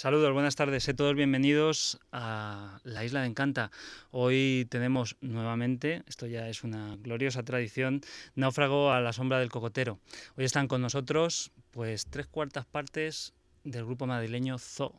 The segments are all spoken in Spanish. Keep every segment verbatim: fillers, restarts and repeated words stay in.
Saludos, buenas tardes, sé todos bienvenidos a la Isla de Encanta. Hoy tenemos nuevamente, esto ya es una gloriosa tradición, Náufrago a la sombra del cocotero. Hoy están con nosotros pues tres cuartas partes del grupo madrileño Zoo.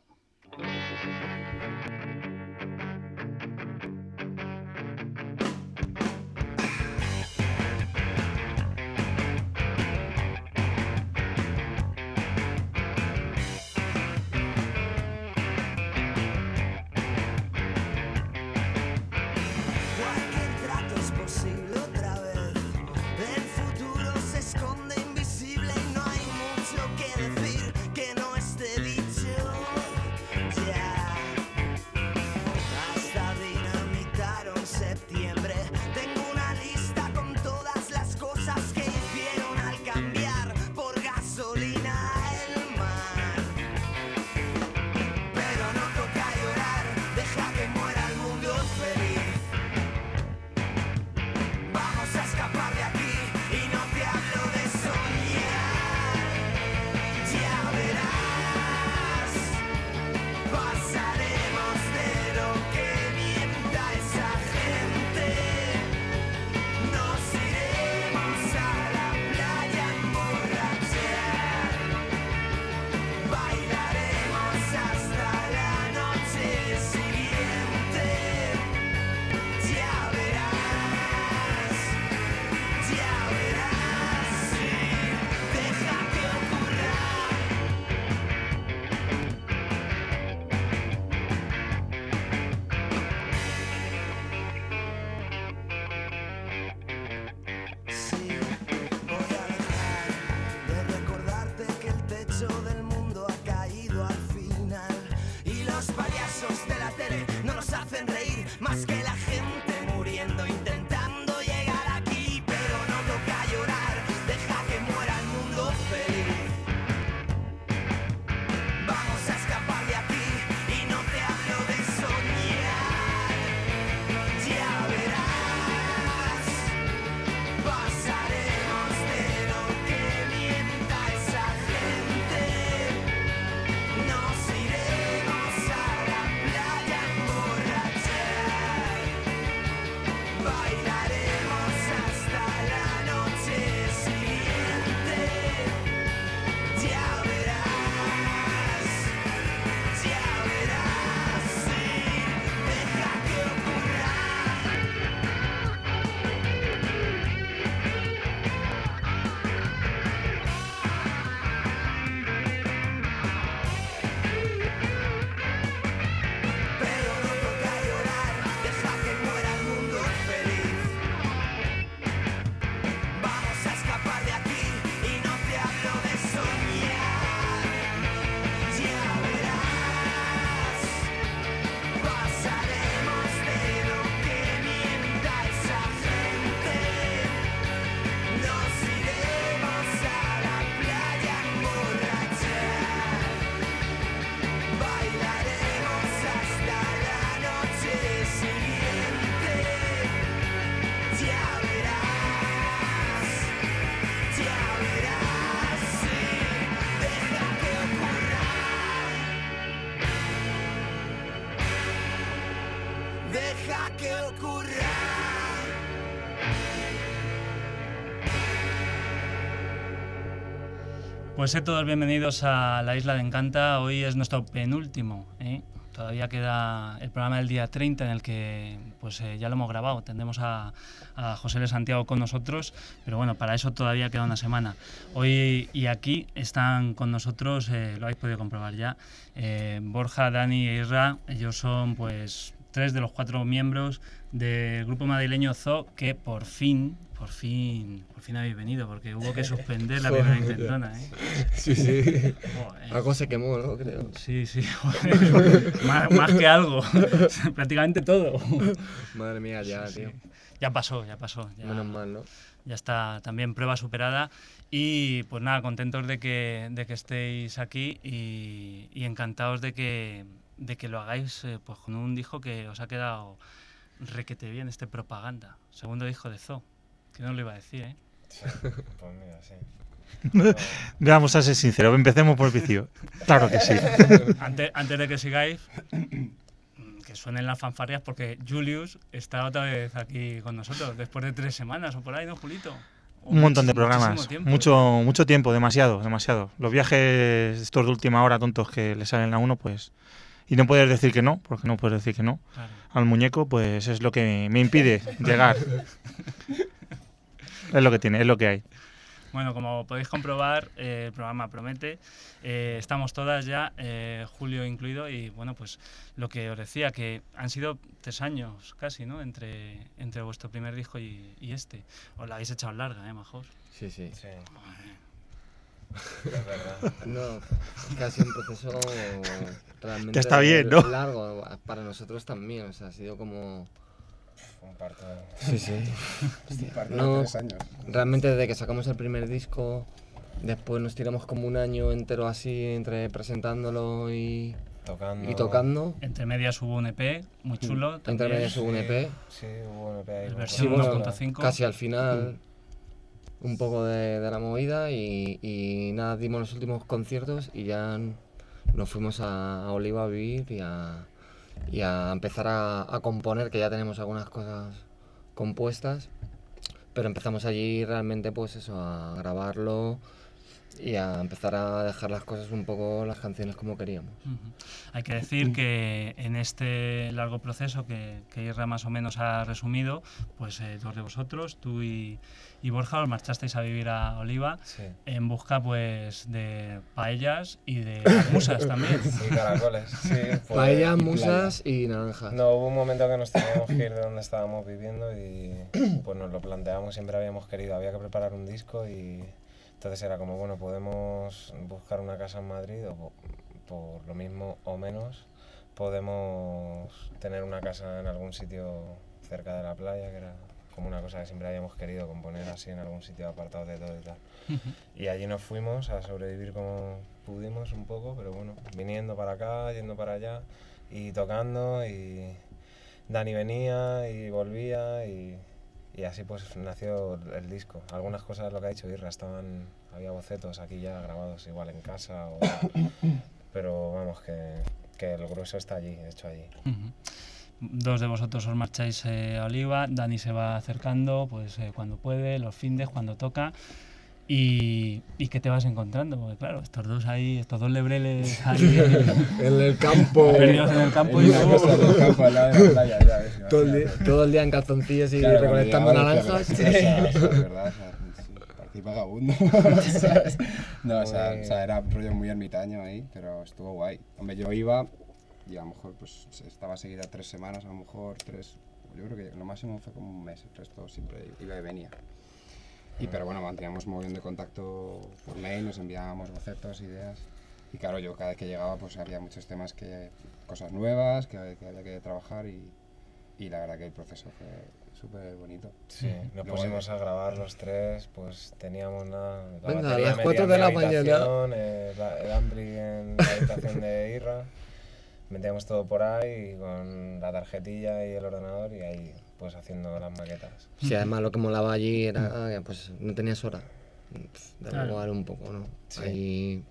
Pues sé todos bienvenidos a la Isla de Encanta. Hoy es nuestro penúltimo, ¿eh? Todavía queda el programa del día treinta en el que pues eh, ya lo hemos grabado. Tendremos a, a José L. Santiago con nosotros, pero bueno, para eso todavía queda una semana. Hoy y aquí están con nosotros, eh, lo habéis podido comprobar ya, eh, Borja, Dani e Isra. Ellos son pues tres de los cuatro miembros del grupo madrileño Zoo, que por fin, por fin, por fin habéis venido, porque hubo que suspender la primera intentona, ¿eh? Sí, sí. Joder. Algo se quemó, ¿no? Creo. Sí, sí, joder. más, más que algo. Prácticamente todo. Madre mía, ya, Sí, tío. sí. Ya pasó, ya pasó. Ya, Menos mal, ¿no? Ya está también prueba superada. Y pues nada, contentos de que, de que estéis aquí y, y encantados de que, de que lo hagáis eh, pues con un disco que os ha quedado requete bien, este Propaganda. Segundo disco de Zoo. Que no lo iba a decir, ¿eh? Sí, pues mira, sí. Vamos a ser sinceros, empecemos por el principio. Claro que sí. Antes, antes de que sigáis, que suenen las fanfarrias porque Julius está otra vez aquí con nosotros, después de tres semanas o por ahí, ¿no, Julito? O Un montón de muchis- programas, muchísimo tiempo, mucho, ¿eh? mucho tiempo, demasiado, demasiado. Los viajes estos de última hora tontos que le salen a uno, pues... Y no puedes decir que no, porque no puedes decir que no. Claro. Al muñeco, pues es lo que me impide llegar. Es lo que tiene, es lo que hay. Bueno, como podéis comprobar, eh, el programa promete. Eh, estamos todas ya, eh, Julio incluido, y bueno, pues lo que os decía, que han sido tres años casi, ¿no? Entre, entre vuestro primer disco y, y este. Os la habéis echado larga, ¿eh, majos? Sí, sí. Sí, Madre. es verdad. No, es que ha sido un proceso realmente Ya está bien, ¿no? largo. Para nosotros también, o sea, ha sido como... Un parto. Sí, sí. Un par de No, tres años. realmente desde que sacamos el primer disco, después nos tiramos como un año entero así, entre presentándolo y, Tocando. y tocando. Entre medias hubo un E P muy chulo. Entre también. medias hubo un E P. Sí, hubo un E P ahí. El con versión Sí, cosas. bueno, uno punto cinco. casi al final un poco de, de la movida y, y nada, dimos los últimos conciertos y ya nos fuimos a, a Oliva a vivir y a, y a empezar a, a componer, que ya tenemos algunas cosas compuestas, pero empezamos allí realmente pues eso, a grabarlo y a empezar a dejar las cosas un poco, las canciones como queríamos. Ujú. Hay que decir que en este largo proceso que, que Isra más o menos ha resumido, pues eh, dos de vosotros, tú y, y Borja, os marchasteis a vivir a Oliva Sí. en busca pues de paellas y de musas también. Sí, caracoles. Sí, pues- Paellas, y musas y naranjas. No, hubo un momento que nos teníamos que ir de donde estábamos viviendo y pues nos lo planteamos, siempre habíamos querido, había que preparar un disco y entonces era como, bueno, podemos buscar una casa en Madrid o po- por lo mismo o menos podemos tener una casa en algún sitio cerca de la playa, que era como una cosa que siempre habíamos querido, componer así en algún sitio apartado de todo y tal. Y allí nos fuimos a sobrevivir como pudimos un poco, pero bueno, viniendo para acá, yendo para allá y tocando y Dani venía y volvía y, y así pues nació el disco. Algunas cosas, lo que ha dicho Irra, estaban, había bocetos aquí ya grabados igual en casa, o, pero vamos, que, que el grueso está allí, hecho allí. Ujú. Dos de vosotros os marcháis eh, a Oliva, Dani se va acercando pues eh, cuando puede, los findes, cuando toca. Y, y ¿qué te vas encontrando? Porque claro, estos dos ahí, estos dos lebreles ahí En el campo. perdidos en el campo y En una casa del campo al lado de la playa, ya ves, Todo el, día, imagínate. todo el día en calzoncillos y Claro, cuando recolectando llegaba decía, naranjas. "Pero, o sea, o sea, de verdad, o sea, sí, parecía vagabundo". ¿Sabes? No, o sea, o sea, era un rollo muy ermitaño ahí, pero estuvo guay. Hombre, yo iba y a lo mejor pues estaba seguida tres semanas, a lo mejor tres, yo creo que lo máximo fue como un mes, el resto siempre iba y venía. Y pero bueno, manteníamos muy bien de contacto por mail, nos enviábamos bocetos, ideas. Y claro, yo cada vez que llegaba pues había muchos temas, que cosas nuevas que, que había que trabajar y, y la verdad que el proceso fue súper bonito. Sí, nos Luego, pusimos a grabar los tres, pues teníamos nada, la Venga, a batería las metida cuatro en de mi la mañana. habitación, eh, la- el ampli en la habitación de Irra, metíamos todo por ahí con la tarjetilla y el ordenador y ahí pues haciendo las maquetas. Sí, además lo que molaba allí era que pues no tenías hora. Pff, Daba Claro. igual un poco, ¿no? Sí. Ahí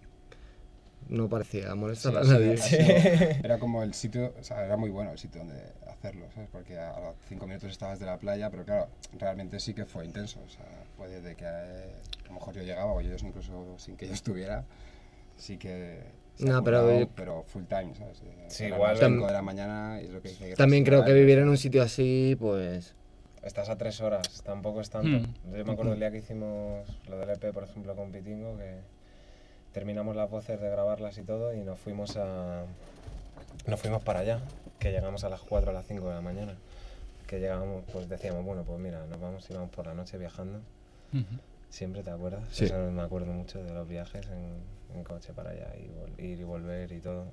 no parecía molestar Sí, a sí, nadie. ha sido- era como el sitio, o sea, era muy bueno el sitio donde hacerlo, ¿sabes? Porque a los cinco minutos estabas de la playa, pero claro, realmente sí que fue intenso, o sea, fue desde que eh, a lo mejor yo llegaba, o ellos incluso sin que yo estuviera, sí que... se No, ha pero- currado, pero full time, ¿sabes? Eh, Sí, eran igual- las cinco de la mañana y es lo que dice que También creo que vivir vivir en un sitio así, pues... Estás a tres horas, tampoco es tanto. Mm. Yo me acuerdo el día que hicimos lo del E P, por ejemplo, con Pitingo, que terminamos las voces de grabarlas y todo y nos fuimos a nos fuimos para allá, que llegamos a las cuatro o las cinco de la mañana. Que llegábamos, pues decíamos, bueno, pues mira, nos vamos y vamos por la noche viajando. Ujú. Siempre, ¿te acuerdas? Sí. Eso me acuerdo mucho de los viajes en, en coche para allá y vol- ir y volver y todo.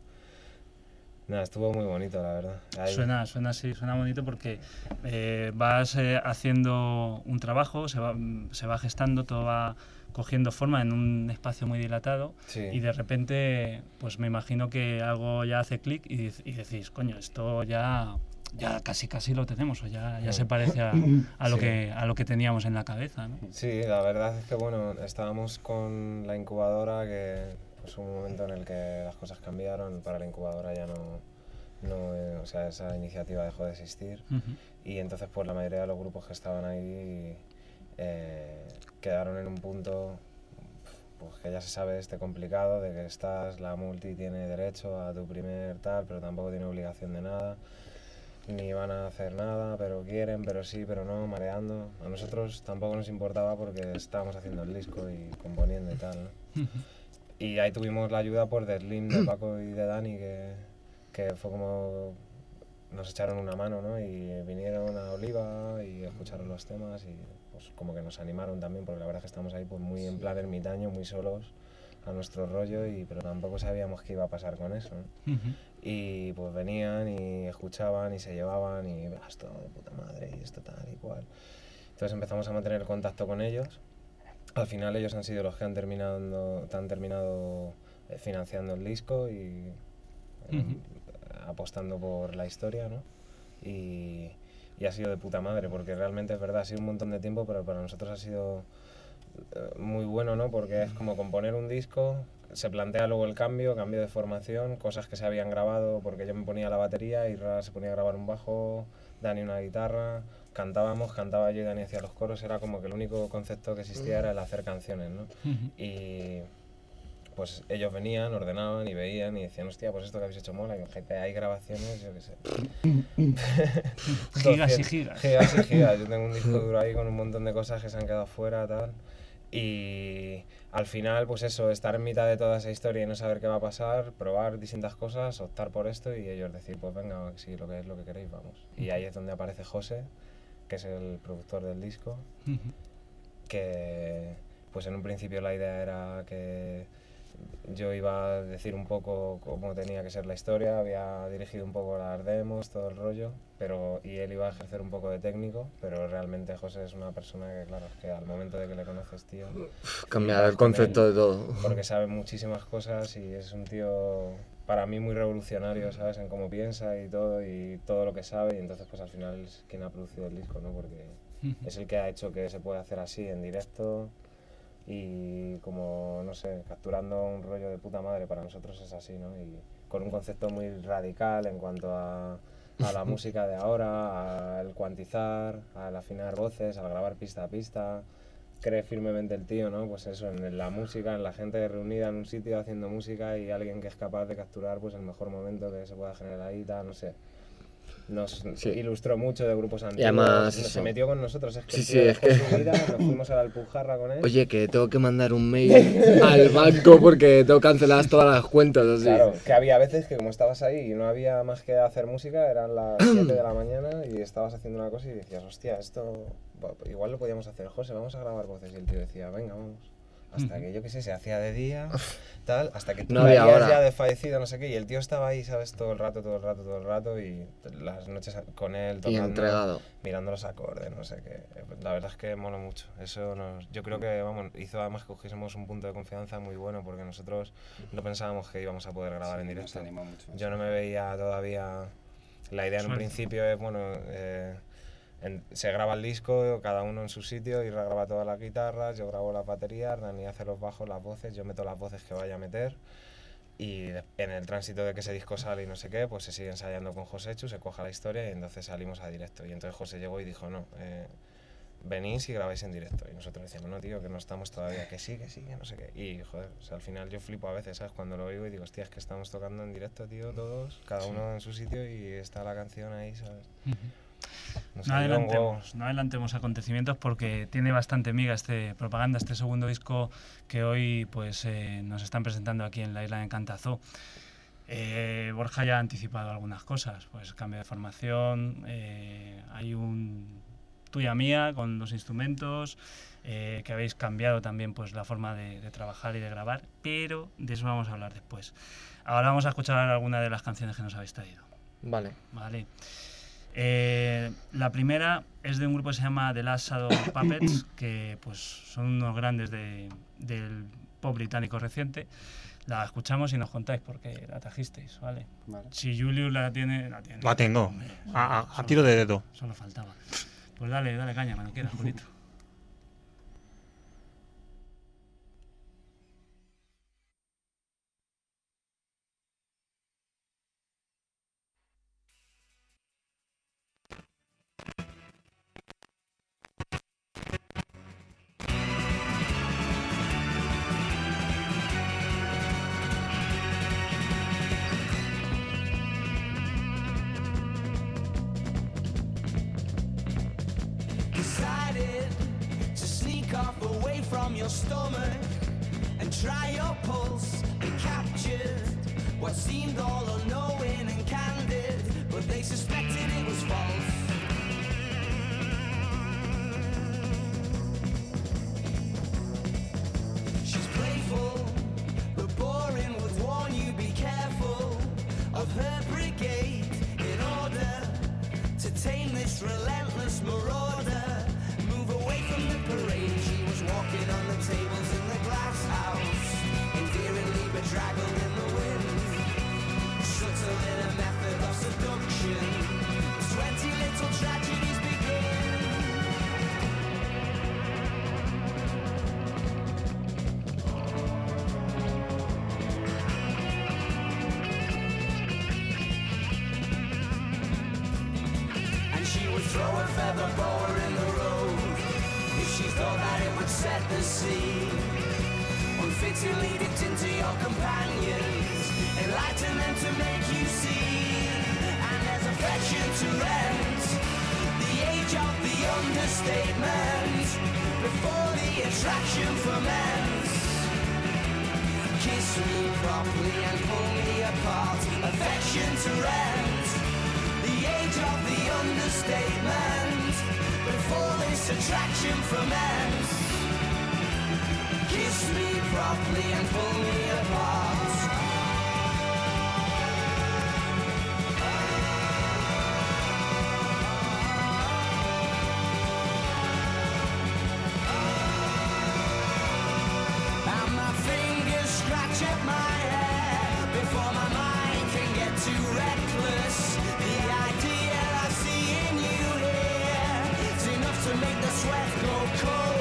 Nada, estuvo muy bonito, la verdad. Ahí- Suena, suena así, suena bonito porque eh, vas eh, haciendo un trabajo, se va, se va gestando, todo va cogiendo forma en un espacio muy dilatado Sí. y de repente, pues me imagino que algo ya hace clic y, dic- y decís, coño, esto ya ya casi casi lo tenemos, o ya, ya se parece a, a, lo Sí. que, a lo que teníamos en la cabeza, ¿no? Sí, la verdad es que bueno, estábamos con la incubadora, que pues hubo un momento en el que las cosas cambiaron, para la incubadora ya no, no eh, o sea, esa iniciativa dejó de existir, Uh-huh. y entonces pues la mayoría de los grupos que estaban ahí eh, quedaron en un punto pues que ya se sabe este complicado, de que estás, la multi tiene derecho a tu primer tal, pero tampoco tiene obligación de nada, ni van a hacer nada, pero quieren, pero sí, pero no, mareando. A nosotros tampoco nos importaba porque estábamos haciendo el disco y componiendo y tal, ¿no? Uh-huh. Y ahí tuvimos la ayuda por de Slim, de Paco y de Dani, que, que fue como nos echaron una mano, ¿no? Y vinieron a Oliva y escucharon los temas y pues como que nos animaron también, porque la verdad es que estamos ahí pues muy en plan ermitaño, muy solos a nuestro rollo, y pero tampoco sabíamos qué iba a pasar con eso, ¿no? Uh-huh. Y pues venían y escuchaban y se llevaban y "Ah, esto de puta madre y esto tal y cual". Entonces empezamos a mantener contacto con ellos. Al final ellos han sido los que han terminado, han terminado eh, financiando el disco y eh, Ujú. apostando por la historia, ¿no? Y, y ha sido de puta madre, porque realmente es verdad, ha sido un montón de tiempo, pero para nosotros ha sido eh, muy bueno, ¿no? Porque es como componer un disco, se plantea luego el cambio, cambio de formación, cosas que se habían grabado, porque yo me ponía la batería y Ra se ponía a grabar un bajo, Dani una guitarra, cantábamos, cantaba yo y Dani hacía los coros, era como que el único concepto que existía era el hacer canciones, ¿no? Uh-huh. Y pues ellos venían, ordenaban y veían y decían, hostia, pues esto que habéis hecho mola, y gente, hay grabaciones, yo qué sé. Gigas y gigas. Gigas y gigas. Yo tengo un disco duro ahí con un montón de cosas que se han quedado fuera, tal. Y al final, pues eso, estar en mitad de toda esa historia y no saber qué va a pasar, probar distintas cosas, optar por esto y ellos decir, pues venga, sí, lo que es lo que queréis, vamos. Y ahí es donde aparece José, que es el productor del disco, Uh-huh. que pues en un principio la idea era que yo iba a decir un poco cómo tenía que ser la historia, había dirigido un poco las demos, todo el rollo, pero y él iba a ejercer un poco de técnico, pero realmente José es una persona que, claro, es que al momento de que le conoces, tío, Cambiar flipas el con concepto él, de todo. porque sabe muchísimas cosas y es un tío para mí muy revolucionario, ¿sabes? En cómo piensa y todo, y todo lo que sabe, y entonces pues al final es quien ha producido el disco, ¿no? Porque Uh-huh. es el que ha hecho que se pueda hacer así en directo y como, no sé, capturando un rollo de puta madre. Para nosotros es así, ¿no? Y con un concepto muy radical en cuanto a, a la música de ahora, al cuantizar, al afinar voces, al grabar pista a pista. Cree firmemente el tío, ¿no? Pues eso, en la música, en la gente reunida en un sitio haciendo música y alguien que es capaz de capturar pues el mejor momento que se pueda generar ahí, tal, no sé. Nos Sí. ilustró mucho de grupos antiguos, además nos- eso. se metió con nosotros, es que Sí, el sí, tío es dejó que- su vida, nos fuimos a la Alpujarra con él. Oye, que tengo que mandar un mail al banco porque tengo canceladas todas las cuentas, así. Claro, que había veces que como estabas ahí y no había más que hacer música, eran las siete de la mañana y estabas haciendo una cosa y decías, hostia, esto va, igual lo podíamos hacer, José, vamos a grabar voces. Y el tío decía, venga, vamos. Hasta Ujú. que yo qué sé, se hacía de día, tal, hasta que tú No lo había veías hora. ya desfallecido, no sé qué, y el tío estaba ahí, ¿sabes? Todo el rato, todo el rato, todo el rato, y las noches con él Y tocando, entregado. mirando los acordes, no sé qué. La verdad es que mola mucho. Eso nos, yo creo que, vamos, hizo además que cogiésemos un punto de confianza muy bueno, porque nosotros no pensábamos que íbamos a poder grabar en Sí, nos directo. animó mucho Yo eso. no me veía todavía. La idea en un Suerte. principio es, bueno, eh, en- se graba el disco, cada uno en su sitio, y graba todas las guitarras, yo grabo las baterías, Dani hace los bajos, las voces, yo meto las voces que vaya a meter. Y de- en el tránsito de que ese disco sale y no sé qué, pues se sigue ensayando con José Chu, se coja la historia y entonces salimos a directo. Y entonces José llegó y dijo, no, eh, venís y grabáis en directo. Y nosotros decíamos, no, tío, que no estamos todavía, que sí, que sí, que no sé qué. Y, joder, o sea, al final yo flipo a veces, ¿sabes? Cuando lo oigo y digo, hostia, es que estamos tocando en directo, tío, todos, cada uno en su sitio y está la canción ahí, ¿sabes? Uh-huh. Nos No ayuda un huevo. adelantemos, no adelantemos acontecimientos porque tiene bastante miga este propaganda, este segundo disco que hoy pues eh, nos están presentando aquí en la isla de Cantazó. Eh, Borja ya ha anticipado algunas cosas, pues cambio de formación, eh, hay un tuya mía con los instrumentos, eh, que habéis cambiado también pues la forma de, de trabajar y de grabar, pero de eso vamos a hablar después. Ahora vamos a escuchar algunas de las canciones que nos habéis traído. Vale. Vale. Eh, la primera es de un grupo que se llama The Last Shadow Puppets, que pues son unos grandes de, del pop británico reciente. La escuchamos y nos contáis porque la trajisteis, ¿vale? Vale. Si Julius la tiene, la tiene. La tengo. Hombre, A, a- a solo- tiro de dedo. Solo faltaba. Pues dale, dale caña cuando quieras, Julito. Decided to sneak off away from your stomach and try your pulse and captured what seemed all unknowing and candid, but they suspected it was false. She's playful, but boring, would warn you be careful of her brigade in order to tame this relentless marauder. Move away from the parade. She was walking on the tables in the glass house, endearingly bedraggled in the wind, subtle in a method of seduction. Twenty little tragedies begin. And she would throw a feather boa in the road if she thought that it would set the scene. Unfit to lead it into your companions, enlighten them to make you see. And there's affection to rent, the age of the understatement, before the attraction ferments. Kiss me properly and pull me apart, affection to rent, the age of the understatement, before this attraction ferments. Kiss me properly and pull me apart. And my fingers scratch at my hair before my mind can get too reckless. The idea I see in you here is enough to make the sweat go cold.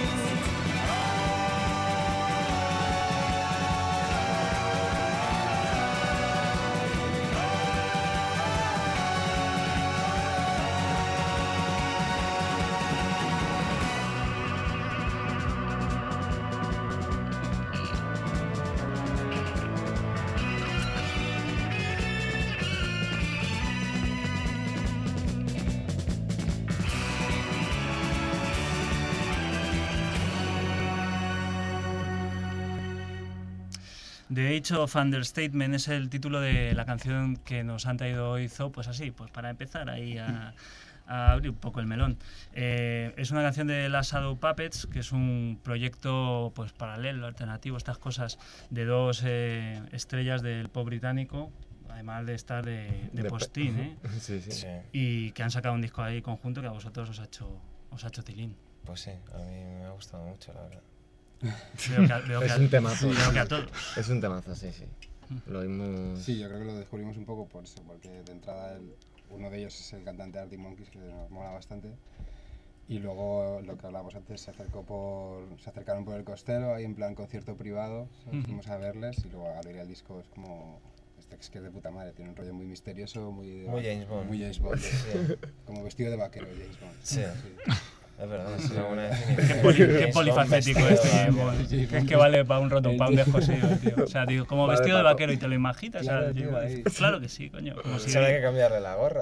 The Age of Understatement es el título de la canción que nos han traído hoy Zoo, pues así, pues para empezar ahí a, a abrir un poco el melón. Eh, es una canción de las Shadow Puppets, que es un proyecto pues paralelo, alternativo, estas cosas de dos eh, estrellas del pop británico, además de estar de, de De- postín, ¿eh? Sí, sí. Sí, Y que han sacado un disco ahí conjunto que a vosotros os ha hecho, os ha hecho tilín. pues sí, a mí me ha gustado mucho, la verdad. Veo que, a- veo que Es a- un temazo. veo que a todos. Es un temazo, sí, sí. Lo vimos. Sí, yo creo que lo descubrimos un poco por eso, porque de entrada el- uno de ellos es el cantante de Arctic Monkeys, que nos mola bastante. Y luego, lo que hablábamos antes, se acercó por, se acercaron por el Costello, ahí en plan concierto privado, ¿sabes? Ujú. Fuimos a verles y luego al oír el disco es como... Este es que es de puta madre, tiene un rollo muy misterioso, muy... de- Muy James Bond. Muy James Bond, Sí, como vestido de vaquero James Bond. Sí. es verdad, es una buena Qué, definición. poli- qué James Bond polifacético vestido este de James vaquero. Bond. Que es que vale para un roto, para un descosido, tío. O sea, digo, como Vale, vestido de Paco. vaquero y te lo imaginas, Claro, o sea, tío, digo, ahí. claro que sí, coño. Como si Solo hay que cambiarle la gorra.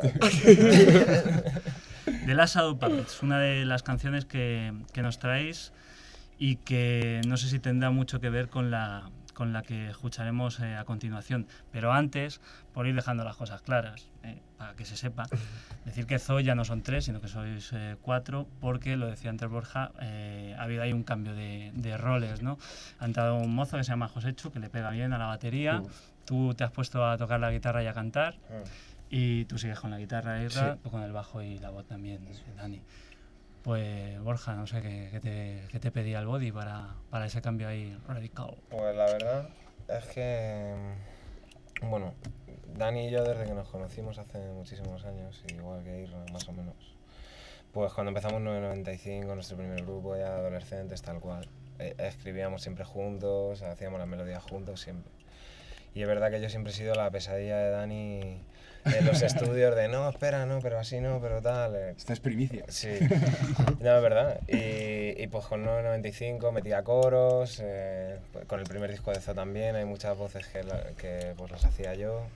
The Last Shadow Puppets, una de las canciones que, que nos traéis y que no sé si tendrá mucho que ver con la, con la que escucharemos eh, a continuación. Pero antes, por ir dejando las cosas claras, eh, para que se sepa, decir que Zoo ya no son tres, sino que sois eh, cuatro, porque, lo decía antes Borja, eh, ha habido ahí un cambio de, de roles, ¿no? Ha entrado un mozo que se llama Josechu, que le pega bien a la batería, Mm. tú te has puesto a tocar la guitarra y a cantar, Mm. y tú sigues con la guitarra, Isra, Sí. tú con el bajo y la voz también, Dani. Pues Borja, no sé qué, qué te, qué te pedía el body para, para ese cambio ahí radical. Pues la verdad, Es que, bueno, Dani y yo desde que nos conocimos hace muchísimos años, igual que Irra, más o menos, pues cuando empezamos en noventa y cinco, nuestro primer grupo ya de adolescentes, tal cual, eh, escribíamos siempre juntos, hacíamos las melodías juntos siempre. Y es verdad que yo siempre he sido la pesadilla de Dani en los estudios de no, espera, no, pero así no, pero tal. Eh. Esta es primicia. Sí, no, es verdad. Y, y pues con noventa y cinco metía coros, eh, con el primer disco de Zoo también hay muchas voces que, la, que pues las hacía yo.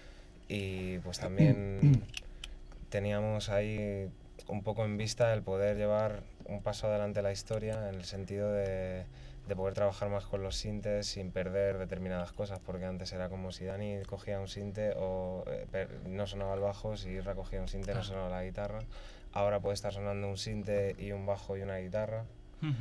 Y pues también teníamos ahí un poco en vista el poder llevar un paso adelante la historia en el sentido de, de poder trabajar más con los sintes sin perder determinadas cosas, porque antes era como si Dani cogía un sinte o eh, per, no sonaba el bajo, si Irra cogía un sinte no sonaba la guitarra. Ahora puede estar sonando un sinte y un bajo y una guitarra, uh-huh.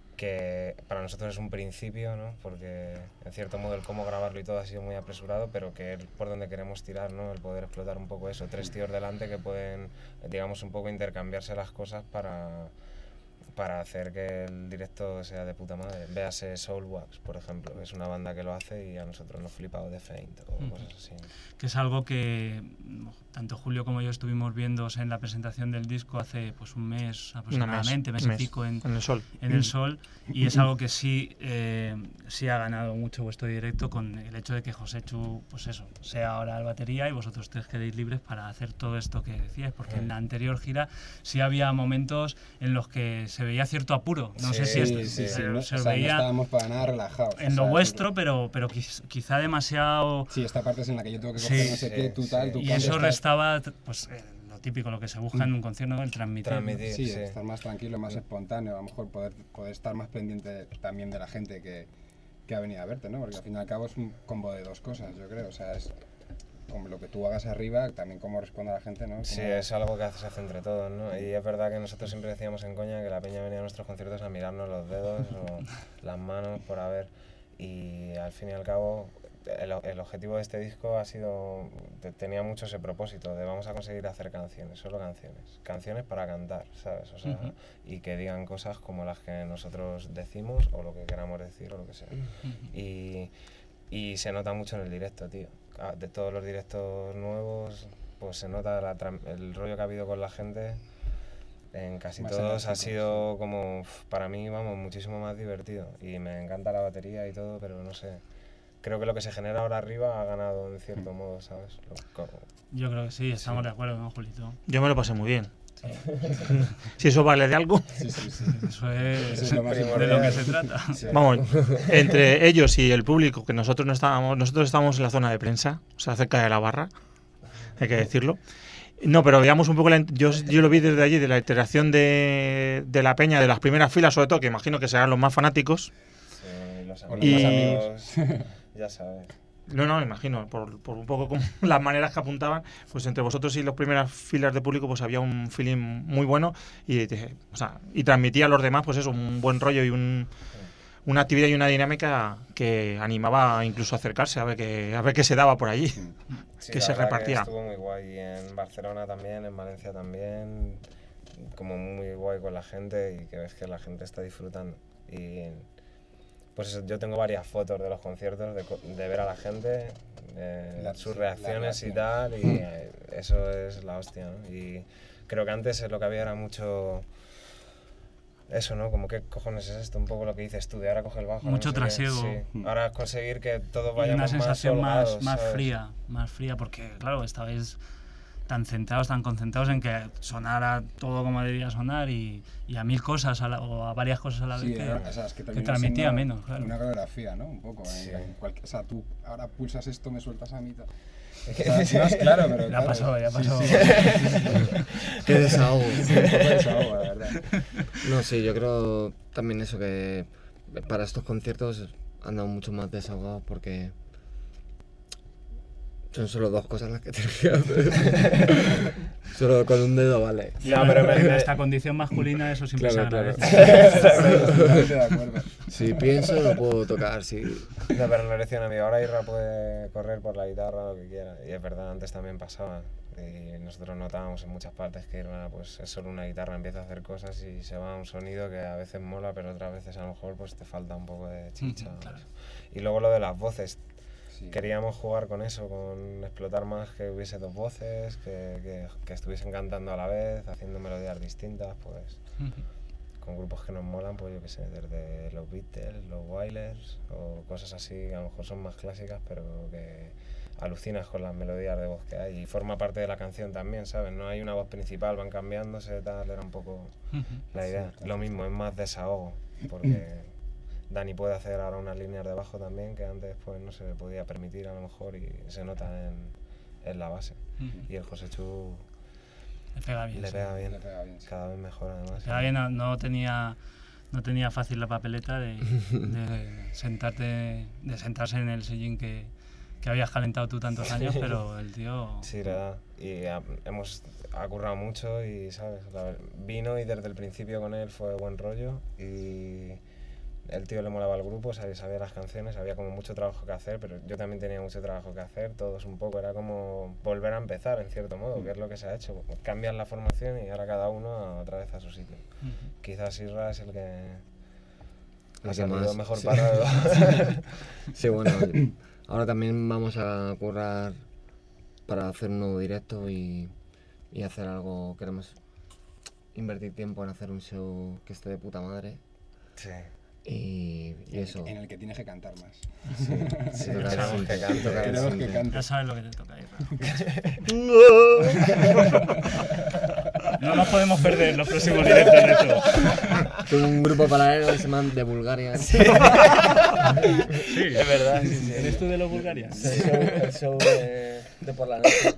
que para nosotros es un principio, ¿no? Porque en cierto modo el cómo grabarlo y todo ha sido muy apresurado, pero que es por donde queremos tirar, ¿no? El poder explotar un poco eso, tres tíos delante que pueden, digamos, un poco intercambiarse las cosas para, para hacer que el directo sea de puta madre. Véase Soulwax, por ejemplo, que es una banda que lo hace y a nosotros nos flipa, o The Faint o mm. cosas así. Que es algo que tanto Julio como yo estuvimos viendo en la presentación del disco hace pues un mes aproximadamente, mes, mes y pico en, en el Sol. En el Sol, y es algo que sí, eh, sí ha ganado mucho vuestro directo con el hecho de que Josechu, pues eso, sea ahora el batería y vosotros tres quedéis libres para hacer todo esto que decíais, porque mm. en la anterior gira sí había momentos en los que se veía cierto apuro. No sí, sé si esto, sí, sí, se, no, se o sea, veía no estábamos para nada relajados. En lo vuestro, pero, pero quizá demasiado... Sí, esta parte es en la que yo tengo que coger sí, no sé sí, qué, tú sí. tal, tú y eso restaba, pues, eh, lo típico, lo que se busca mm. en un concierto, el transmitir. transmitir sí, sí, estar más tranquilo, más espontáneo, a lo mejor poder, poder estar más pendiente también de la gente que, que ha venido a verte, ¿no? Porque al fin y al cabo es un combo de dos cosas, yo creo, o sea, es como lo que tú hagas arriba, también cómo responde la gente, ¿no? Como... Sí, es algo que se hace entre todos, ¿no? Y es verdad que nosotros siempre decíamos en coña que la peña venía a nuestros conciertos a mirarnos los dedos o las manos por haber, y al fin y al cabo el, el objetivo de este disco ha sido, tenía mucho ese propósito de vamos a conseguir hacer canciones, solo canciones, canciones para cantar, ¿sabes? O sea, uh-huh. y que digan cosas como las que nosotros decimos o lo que queramos decir o lo que sea. Uh-huh. Y, y se nota mucho en el directo, tío. De todos los directos nuevos, pues se nota la, el rollo que ha habido con la gente. En casi más todos ha sido sí. como, para mí, vamos, muchísimo más divertido. Y me encanta la batería y todo, pero no sé. Creo que lo que se genera ahora arriba ha ganado en cierto mm. modo, ¿sabes? Lo, como, Yo creo que sí, estamos sí. de acuerdo, ¿no, Julito? Yo me lo pasé muy bien. Sí. Si eso vale de algo. Sí, sí, sí. Eso es, eso es lo más de lo que se trata. Sí. Vamos, entre ellos y el público, que nosotros no estábamos, nosotros estábamos en la zona de prensa, o sea, cerca de la barra, hay que decirlo. No, pero veamos un poco, la, yo, yo lo vi desde allí, de la iteración de, de la peña, de las primeras filas, sobre todo, que imagino que serán los más fanáticos. Sí, los, y, los amigos, ya sabes. No, no, me imagino, por, por un poco como las maneras que apuntaban, pues entre vosotros y las primeras filas de público pues había un feeling muy bueno y, o sea, y transmitía a los demás pues eso, un buen rollo y un, una actividad y una dinámica que animaba incluso a acercarse a ver qué, a ver qué se daba por allí, sí, que se repartía. Que estuvo muy guay, en Barcelona también, en Valencia también, como muy guay con la gente y que ves que la gente está disfrutando. Y pues eso, yo tengo varias fotos de los conciertos, de, de ver a la gente, eh, la, sus reacciones y tal, y eh, eso es la hostia, ¿no? Y creo que antes lo que había era mucho... Eso, ¿no? Como qué cojones es esto, un poco lo que dices tú, de ahora coge el bajo. Mucho no sé trasiego. Qué, sí. Ahora es conseguir que todos vayamos más una sensación más, holgados, más, más ¿sabes? fría, más fría, porque claro, estabais tan centrados, tan concentrados en que sonara todo como debía sonar y, y a mil cosas a la, o a varias cosas a la sí, vez que, era, o sea, es que, que transmitía menos, claro. Una coreografía, ¿no? Un poco. Sí. En, en cualquier, o sea, tú ahora pulsas esto, me sueltas a mitad. O sea, no es claro, pero ya claro. pasó, ya pasó. Sí, sí, sí, sí. Qué desahogo. Sí, un poco de desahogo, la verdad. No, sí, yo creo también eso, que para estos conciertos han dado mucho más desahogados porque son solo dos cosas las que tienes que hacer. Solo con un dedo vale. No, pero me- en nuestra condición masculina eso siempre Claro, se claro. agradece. Totalmente de acuerdo. Si pienso, no puedo tocar, sí. No, pero no le decía a nadie, ahora Irra puede correr por la guitarra lo que quiera. Y es verdad, antes también pasaba. Y nosotros notábamos en muchas partes que Irra pues, es solo una guitarra, empieza a hacer cosas y se va a un sonido que a veces mola, pero otras veces a lo mejor pues, te falta un poco de chicha. Ujú, claro. Y luego lo de las voces. Sí. Queríamos jugar con eso, con explotar más, que hubiese dos voces, que, que, que estuviesen cantando a la vez, haciendo melodías distintas, pues Ujú. con grupos que nos molan, pues yo qué sé, desde los Beatles, los Wailers o cosas así, que a lo mejor son más clásicas, pero que alucinas con las melodías de voz que hay y forma parte de la canción también, ¿sabes? No hay una voz principal, van cambiándose, tal, era un poco Ujú. la idea. Lo mismo, es más desahogo, porque Dani puede hacer ahora unas líneas de bajo también que antes pues no se le podía permitir a lo mejor y se nota en, en la base. Ujú. Y el José Chu Le pega bien. le sí. pega bien, Le pega bien, sí. cada vez mejor además. Pega bien, no, no tenía no tenía fácil la papeleta de, de sentarte de sentarse en el sillín que, que habías calentado tú tantos años, pero el tío Sí, le da. Y ha- hemos ha currado mucho y, ¿sabes? La ver- vino y desde el principio con él fue buen rollo y el tío le molaba el grupo, sabía, sabía las canciones, había como mucho trabajo que hacer, pero yo también tenía mucho trabajo que hacer, todos un poco, era como volver a empezar en cierto modo, que es lo que se ha hecho. Cambian la formación y ahora cada uno a- otra vez a su sitio. Ujú. Quizás Isra es el que El ha que salido más, mejor sí. parado. Sí, bueno, ahora también vamos a currar para hacer un nuevo directo y, y hacer algo. Queremos invertir tiempo en hacer un show que esté de puta madre Sí. y, y En el eso. que- En el que tienes que cantar más. Sí, tocar queremos el que synth, cante. tocar el Queremos synth. que cante. Ya sabes lo que te toca ir. No nos podemos perder los próximos directos de esto. Tengo un grupo paralelo que se llama The Bulgarian. Sí, Es verdad, sí, sí. ¿Eres tú de los Bulgaria? El show, el show de, de por la noche.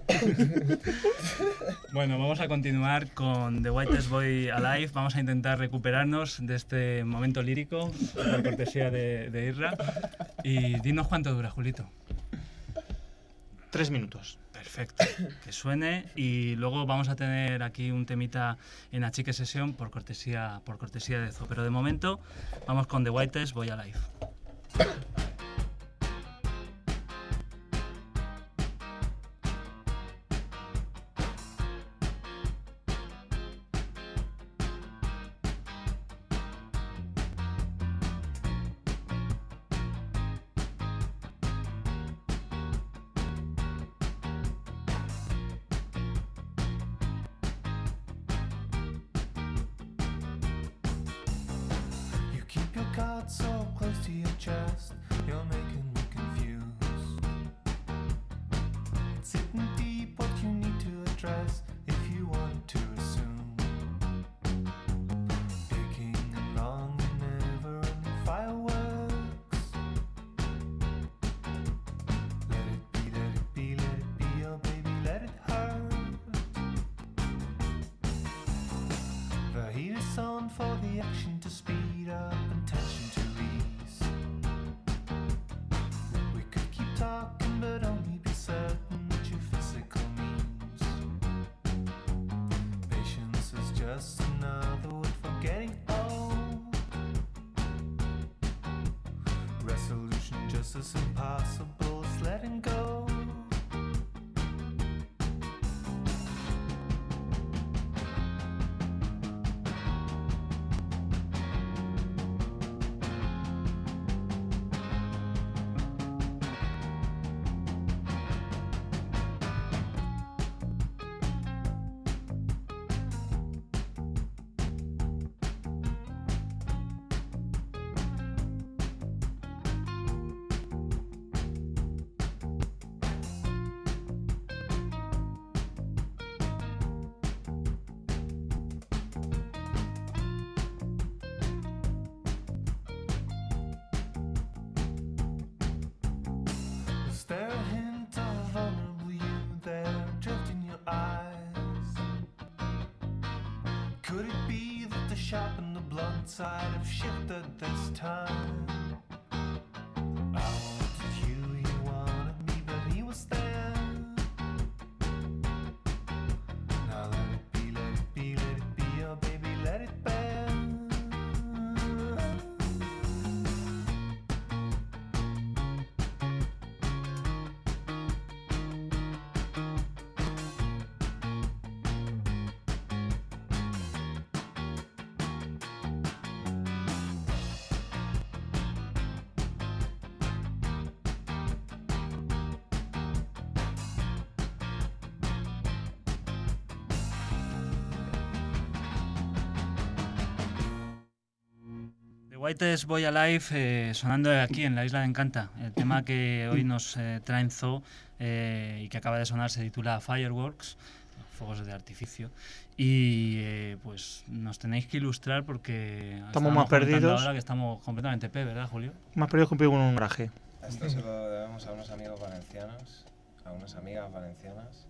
Bueno, vamos a continuar con The Whitest Boy Alive. Vamos a intentar recuperarnos de este momento lírico, por cortesía de, de Irra. Y dinos cuánto dura, Julito. Tres minutos. Perfecto, que suene y luego vamos a tener aquí un temita en Achique Sesión por cortesía, por cortesía de Zo. Pero de momento vamos con The Whitest Boy Alive. You keep your cards so close to your chest, you're making me confused. It's hitting deep what you need to address if you want to assume. Aching and longing, never ending fireworks. Let it be, let it be, let it be, oh baby, let it hurt. The heat is on for the action to speed up and tension to ease. We could keep talking, but only be certain that your physical needs. Patience is just another word for getting old. Resolution just as impossible as letting go. Was there a hint of a vulnerable you there, drift in your eyes? Could it be that the sharp and the blunt side have shifted this time? I wanted you, you wanted me, but he was there. Now Whitest Boy Alive, eh, sonando aquí en la Isla de Encanta. El tema que hoy nos eh, traen Zoo eh, y que acaba de sonar se titula Fireworks, fuegos de artificio. Y eh, pues nos tenéis que ilustrar porque estamos más perdidos. Ahora que estamos completamente P, ¿verdad, Julio? Más perdidos que un pibe en un garaje. Esto se lo debemos a unos amigos valencianos, a unas amigas valencianas.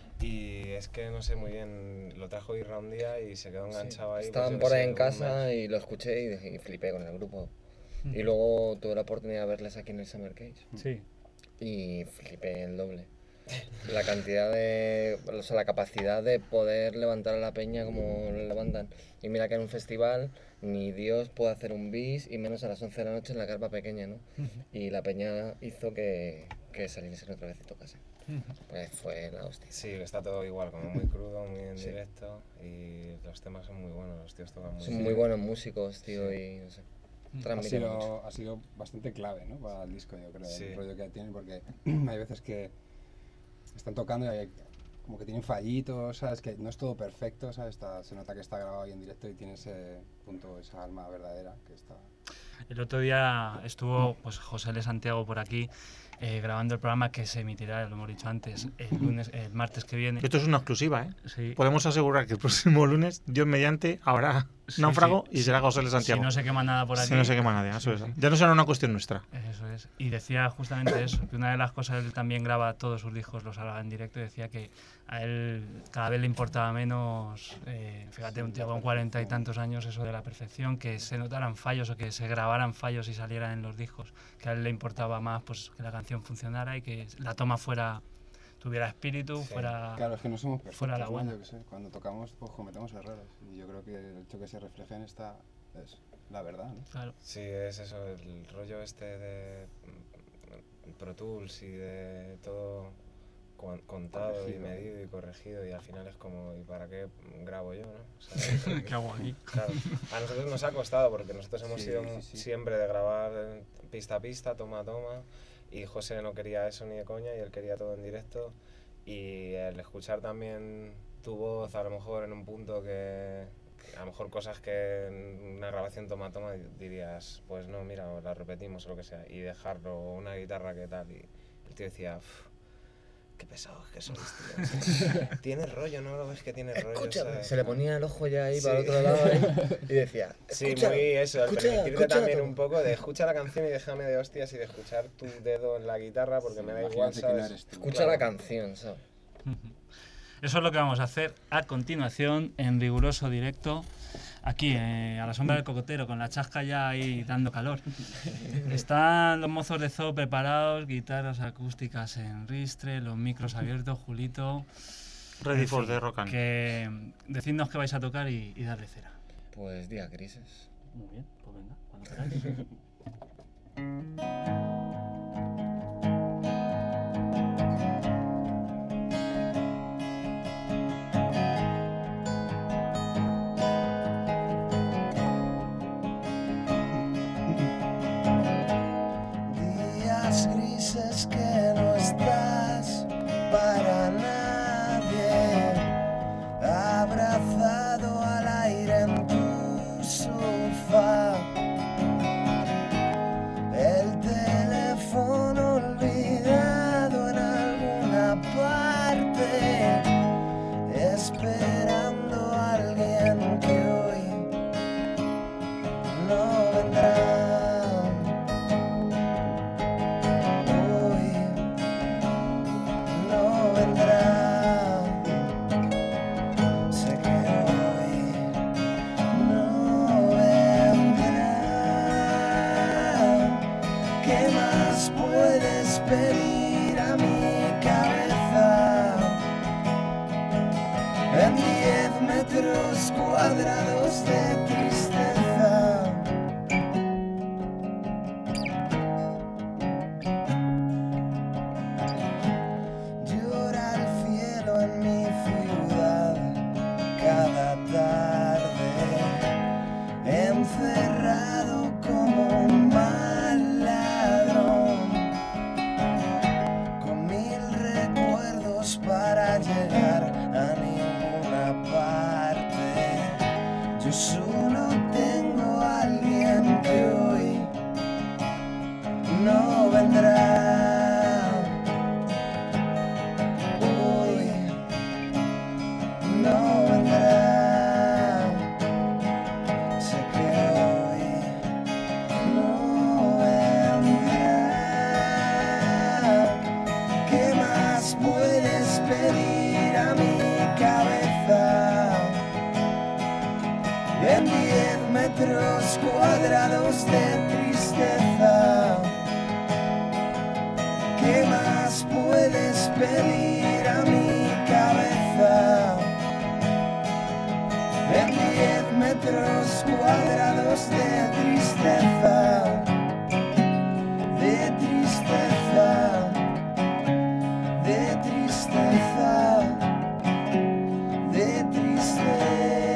Y es que no sé muy bien, lo trajo Irra un día y se quedó enganchado sí, ahí. Estaban pues, por ahí sé, en casa mes. y lo escuché y, y flipé con el grupo. Mm. Y luego tuve la oportunidad de verles aquí en el Summer Cage. Sí. Y flipé el doble. La cantidad de... O sea, la capacidad de poder levantar a la peña como lo levantan. Y mira que en un festival ni Dios puede hacer un bis y menos a las once de la noche en la carpa pequeña, ¿no? Y la peña hizo que, que saliesen otra vez y tocasen. Pues fue la hostia. Sí, está todo igual, como muy crudo, muy en sí. directo y los temas son muy buenos, los tíos tocan muy Son bien. muy buenos músicos, tío, sí. y no sé. Ha sido, ha sido bastante clave, ¿no? Para el disco, yo creo, sí. el rollo que tienen, porque hay veces que están tocando y hay, como que tienen fallitos, ¿sabes? Que no es todo perfecto, ¿sabes? Está, se nota que está grabado ahí en directo y tiene ese punto, esa alma verdadera que está... El otro día estuvo pues José L. Santiago por aquí eh, grabando el programa que se emitirá, lo hemos dicho antes, el lunes, el martes que viene. Esto es una exclusiva, ¿eh? Sí. Podemos asegurar que el próximo lunes, Dios mediante, habrá sí, Náufrago sí, y será sí. José L. Santiago. Si no se quema nada por aquí. Si no se quema nada, eso sí, es. sí. Ya no será una cuestión nuestra. Eso es. Y decía justamente eso, que una de las cosas, él también graba todos sus discos, los graba en directo, y decía que a él cada vez le importaba menos, eh, fíjate, un tío con cuarenta y tantos años, eso de la perfección, que se notaran fallos o que se grabaran fallos y salieran en los discos, que a él le importaba más pues que la canción funcionara y que la toma fuera, tuviera espíritu, sí. fuera Claro, es que no somos perfectos, fuera la buena. ¿no? Yo que sé, cuando tocamos pues cometemos errores y yo creo que el hecho que se refleje en esta es la verdad, ¿no? Claro. Sí, es eso, el rollo este de Pro Tools y de todo contado corregido. y medido y corregido y al final es como, ¿y para qué grabo yo, no? O sea, ¿qué hago aquí? Claro, a nosotros nos ha costado porque nosotros hemos sí, sido sí, sí. siempre de grabar pista a pista, toma a toma, y José no quería eso ni de coña y él quería todo en directo, y el escuchar también tu voz a lo mejor en un punto que, que a lo mejor cosas que en una grabación toma a toma dirías, pues no, mira, la repetimos o lo que sea, y dejarlo, una guitarra que tal, y el tío decía, qué pesados que sois, tío. O sea, tiene rollo, ¿no? ¿Lo ves que tiene rollo? Escúchame. ¿sabes? Se le ponía el ojo ya ahí sí. para el otro lado ahí, y decía, sí, escucha, muy eso, el escucha, permitirte escucha, también todo. un poco de escucha la canción y déjame de hostias y de escuchar tu dedo en la guitarra porque sí, me da igual, ¿sabes? No eres tú, escucha claro. la canción, ¿sabes? Eso es lo que vamos a hacer a continuación en riguroso directo. Aquí, eh, a la sombra del cocotero, con la chasca ya ahí dando calor. Están los mozos de Zoo preparados, guitarras acústicas en ristre, los micros abiertos, Julito. Ready for the rock and que decidnos qué vais a tocar y, y darle cera. Pues días grises. Muy bien, pues venga, cuando queráis. Grises que no estás para nadie, abrazado al aire en tu sofá, el teléfono olvidado en alguna parte, esperando a alguien que hoy no vendrá. Pedir a mi cabeza en diez metros cuadrados de tristeza. Llora el cielo en mi ciudad cada tarde, encerrado como un mal ladrón, para llegar a ninguna parte. Yo solo tengo a alguien que metros cuadrados de tristeza. ¿Qué más puedes pedir a mi cabeza? En diez metros cuadrados de tristeza, de tristeza, de tristeza, de tristeza.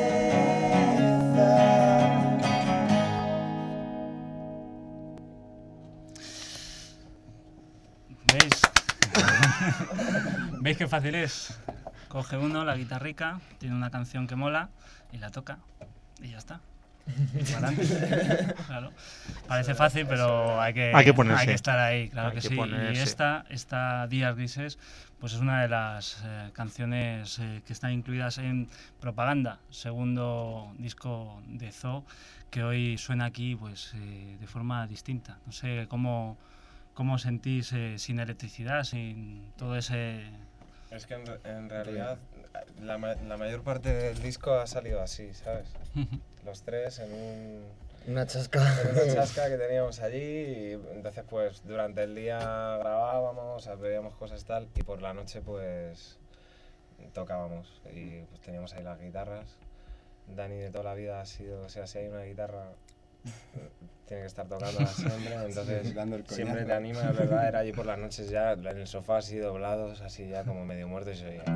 ¿Veis? ¿Veis qué fácil es? Coge uno, la guitarrica, tiene una canción que mola y la toca y ya está. Y para adelante. Claro. Parece fácil, pero hay que, Hay que ponerse. hay que estar ahí, claro Hay que, que sí. Y ponerse. esta, esta Días Grises, pues es una de las eh, canciones eh, que están incluidas en Propaganda, segundo disco de Zoo, que hoy suena aquí pues eh, de forma distinta. No sé cómo, cómo os sentís eh, sin electricidad, sin todo ese... Es que en, en realidad la, ma- la mayor parte del disco ha salido así, ¿sabes? Los tres en un... Una chasca. en una chasca que teníamos allí y entonces pues durante el día grabábamos, veíamos cosas tal y por la noche pues tocábamos y pues teníamos ahí las guitarras. Dani de toda la vida ha sido, o sea, si hay una guitarra tiene que estar tocándola siempre, entonces Sí, dando el siempre coñazo. te anima, de verdad, era allí por las noches ya en el sofá así doblados, así ya como medio muertos y se oía.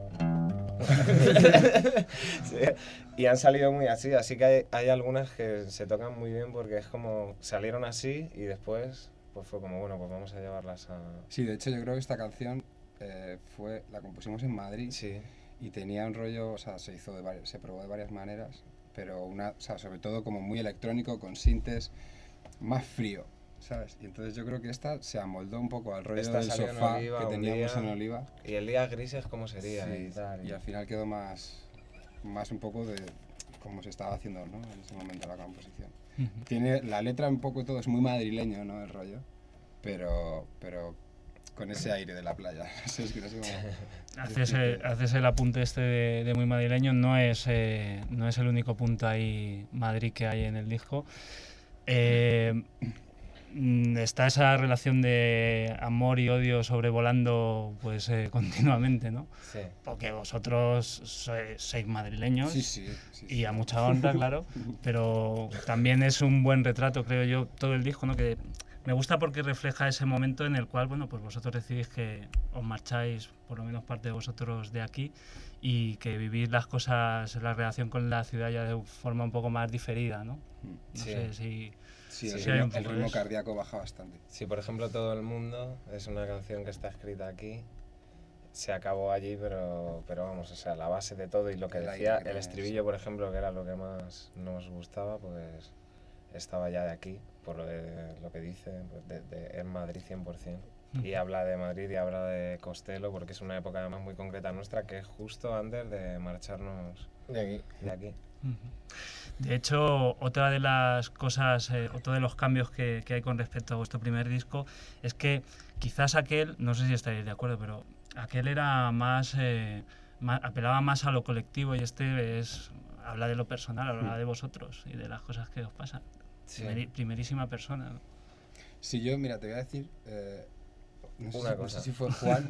Sí, y han salido muy así, así que hay, hay algunas que se tocan muy bien porque es como salieron así y después pues fue como bueno, pues vamos a llevarlas a... Sí, de hecho yo creo que esta canción eh, fue la compusimos en Madrid Sí, y tenía un rollo, o sea, se hizo de varias, se probó de varias maneras, pero una, o sea, sobre todo como muy electrónico, con sintes, más frío, ¿sabes? Y entonces yo creo que esta se amoldó un poco al rollo Esta del salió en sofá Oliva que un teníamos día. en Oliva. y el día grises cómo sería Sí, y tal. y al final quedó más, más un poco de como se estaba haciendo, ¿no? En ese momento la composición. Tiene la letra un poco todo, es muy madrileño, ¿no? El rollo, pero, pero con ese aire de la playa. No sé, es que no sé cómo Haces el, haces el apunte este de, de muy madrileño, no es, eh, no es el único punto ahí Madrid que hay en el disco. Eh, mm, está esa relación de amor y odio sobrevolando pues eh, continuamente, ¿no? Sí. Porque vosotros sois, sois madrileños Sí, sí, sí, y sí. a mucha honra, claro, pero también es un buen retrato, creo yo, todo el disco, ¿no? Que me gusta porque refleja ese momento en el cual, bueno, pues vosotros decidís que os marcháis, por lo menos parte de vosotros de aquí, y que vivís las cosas, la relación con la ciudad ya de forma un poco más diferida, ¿no? No Sí. sé si... Sí, el Sí, hay un ritmo, el poco de ritmo eso. cardíaco baja bastante. Sí, por ejemplo, Todo el Mundo es una canción que está escrita aquí. Se acabó allí, pero, pero vamos, o sea, la base de todo y lo que El aire decía, que el pones. estribillo, por ejemplo, que era lo que más nos gustaba, pues estaba ya de aquí, por lo, de, lo que dice, pues, de, de, en Madrid cien por cien. Y habla de Madrid y habla de Costello, porque es una época además muy concreta nuestra, que es justo antes de marcharnos De aquí. de aquí. De hecho, otra de las cosas, eh, otro de los cambios que, que hay con respecto a vuestro primer disco es que quizás aquel, no sé si estaréis de acuerdo, pero aquel era más, eh, más apelaba más a lo colectivo y este es habla de lo personal, habla de vosotros y de las cosas que os pasan. Sí. Primeri- primerísima persona, ¿no? Si yo, mira, te voy a decir, eh, no, sé Una si, no cosa. sé si fue Juan,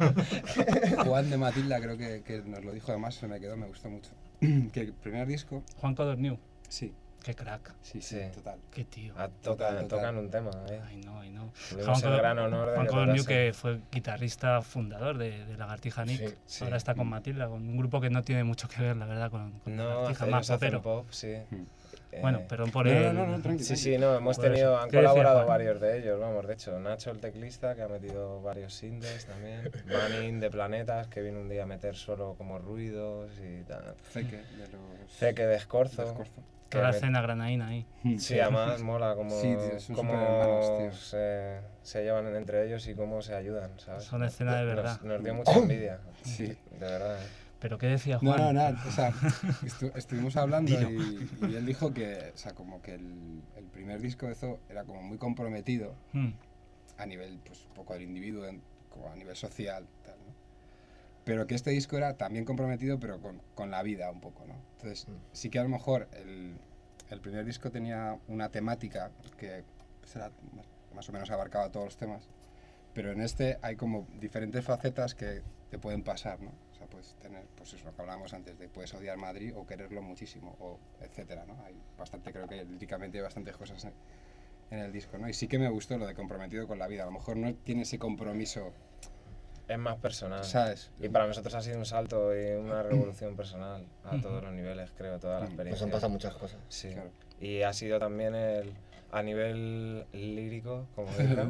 Juan de Matilda creo que, que nos lo dijo, además se me quedó, me gustó mucho, que el primer disco, Juan Codorniu, sí, qué crack, sí, sí, Sí. total. qué tío. Ah, Total, tocan, total. tocan un tema, ¿eh? Ay, no, ay, no. Tuvimos el Codor- gran honor de Juan que Codorniu, tocase. que fue guitarrista fundador de, de Lagartija Nick, Sí, sí. ahora está con Matilda, con un grupo que no tiene mucho que ver, la verdad, con, con No, Lagartija, ellos más hacen popero. pop, sí. Mm. Eh, Bueno, perdón por No, el... no, no, no, tranqui, Sí, tranqui. sí, no, hemos Por tenido, eso. han ¿Qué decía colaborado Juan? varios de ellos, vamos, de hecho, Nacho el teclista, que ha metido varios sintes también, Manin de Planetas, que vino un día a meter solo como ruidos y tal, Zeke, de los... Ceque de Escorzo, de Escorzo. que Toda la met- escena granaína ahí. sí, además mola como, Sí, tío, son cómo superhermanos, tío. se, se llevan entre ellos y cómo se ayudan, ¿sabes? Son escena de Nos- verdad. Nos, dio mucha envidia, Sí. de verdad, ¿eh? ¿Pero qué decía No, Juan? no, nada, o sea, estu- estuvimos hablando Dilo. y, y él dijo que, o sea, como que el, el primer disco de Zoo era como muy comprometido Mm, a nivel, pues, un poco del individuo, en- como a nivel social, tal, ¿no? Pero que este disco era también comprometido, pero con, con la vida un poco, ¿no? Entonces, sí que a lo mejor el, el primer disco tenía una temática que será, más o menos abarcaba todos los temas, pero en este hay como diferentes facetas que te pueden pasar, ¿no? O sea, puedes tener, pues eso, lo que hablábamos antes, de puedes odiar Madrid o quererlo muchísimo, o etcétera, ¿no? Hay bastante, creo que líricamente hay bastantes cosas en, en el disco, ¿no? Y sí que me gustó lo de comprometido con la vida. A lo mejor no tiene ese compromiso, Es más personal. ¿sabes? Y para nosotros ha sido un salto y una revolución personal a todos los niveles, creo, toda la Pues experiencia. Pues han pasado muchas cosas. Sí. Claro. Y ha sido también el, a nivel lírico, como digo,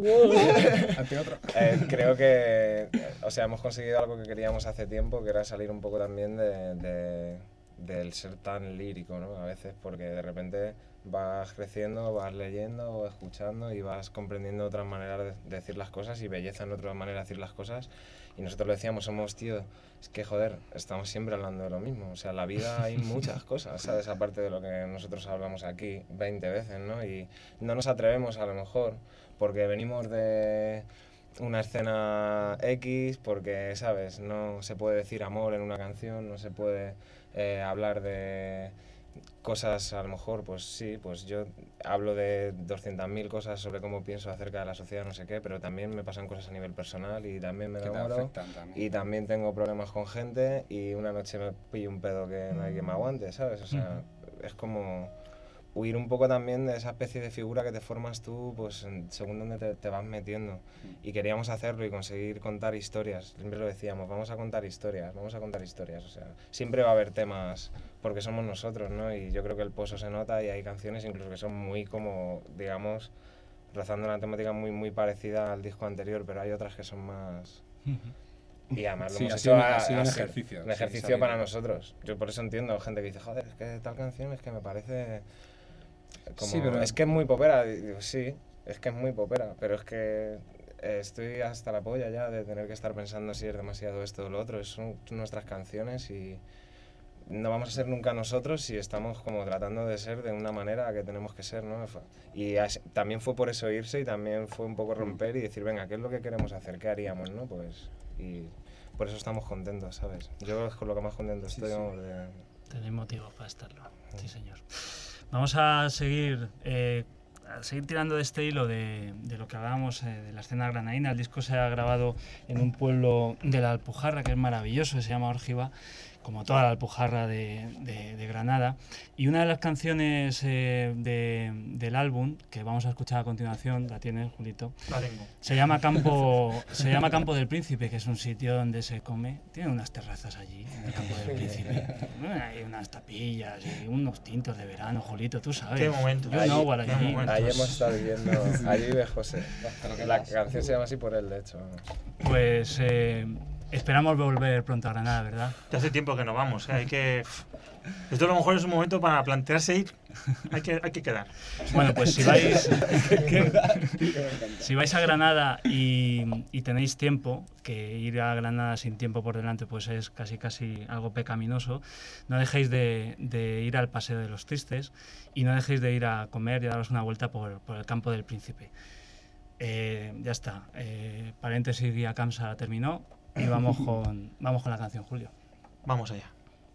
Ante otro. eh, creo que, o sea, hemos conseguido algo que queríamos hace tiempo, que era salir un poco también de, de- del ser tan lírico, ¿no? A veces, porque de repente vas creciendo, vas leyendo o escuchando y vas comprendiendo otras maneras de, de decir las cosas y belleza en otras maneras de decir las cosas. Y nosotros lo decíamos, somos, tío, es que joder, estamos siempre hablando de lo mismo. O sea, en la vida hay muchas cosas, ¿sabes? Aparte de lo que nosotros hablamos aquí veinte veces, ¿no? Y no nos atrevemos a lo mejor, porque venimos de una escena X, porque, ¿sabes? No se puede decir amor en una canción, no se puede eh, hablar de cosas, a lo mejor, pues sí, pues yo hablo de doscientas mil cosas sobre cómo pienso acerca de la sociedad, no sé qué, pero también me pasan cosas a nivel personal y también me Que te enamoro afectan también. y también tengo problemas con gente y una noche me pillo un pedo que no hay quien me aguante, ¿sabes? O sea, es como huir un poco también de esa especie de figura que te formas tú, pues en- según donde te, te vas metiendo. Y queríamos hacerlo y conseguir contar historias. Siempre lo decíamos, vamos a contar historias, vamos a contar historias. O sea, siempre va a haber temas porque somos nosotros, ¿no? Y yo creo que el pozo se nota y hay canciones incluso que son muy como, digamos, rozando una temática muy, muy parecida al disco anterior, pero hay otras que son más... Y además lo Sí, hemos ha hecho sido un- a- ha sido un a- ejercicio, Un sí, ejercicio salir. para nosotros. Yo por eso entiendo gente que dice, joder, es que tal canción es que me parece... Como, Sí, pero- es que es muy popera. Y digo, sí, es que es muy popera, pero es que eh, estoy hasta la polla ya de tener que estar pensando si es demasiado esto o lo otro. Son nuestras canciones y no vamos a ser nunca nosotros si estamos como tratando de ser de una manera que tenemos que ser, ¿no? Y as- también fue por eso irse y también fue un poco romper y decir, venga, ¿qué es lo que queremos hacer? ¿Qué haríamos, no? Pues, y por eso estamos contentos, ¿sabes? Yo es con lo que más contento Sí, estoy, sí. vamos, de- Tenéis motivos para estarlo, sí señor. Vamos a seguir, eh, a seguir tirando de este hilo de, de lo que hablábamos eh, de la escena granadina. El disco se ha grabado en un pueblo de la Alpujarra que es maravilloso, que se llama Órgiva, como toda la Alpujarra de, de- de Granada. Y una de las canciones eh, de- del álbum, que vamos a escuchar a continuación, la tienes, Julito, La tengo. se llama Campo, se llama Campo del Príncipe, que es un sitio donde se come. Tiene unas terrazas allí, en el Campo del Príncipe. Hay unas tapillas y unos tintos de verano, Julito, tú sabes. Qué momento. You Ahí- know what I qué mean. momento. Ahí hemos estado viviendo, allí vive José. La canción se llama así por él, de hecho. vamos. Pues eh, esperamos volver pronto a Granada, ¿verdad? Ya hace tiempo que no vamos, ¿eh? Hay que... Esto a lo mejor es un momento para plantearse ir. Hay que, hay que quedar. Bueno, pues si vais, si vais a Granada y, y tenéis tiempo, que ir a Granada sin tiempo por delante pues es casi casi algo pecaminoso, no dejéis de, de ir al Paseo de los Tristes y no dejéis de ir a comer y a daros una vuelta por, por el Campo del Príncipe. Eh, ya está, eh, paréntesis Guía Camsa terminó y vamos con, vamos con la canción, Julio. Vamos allá.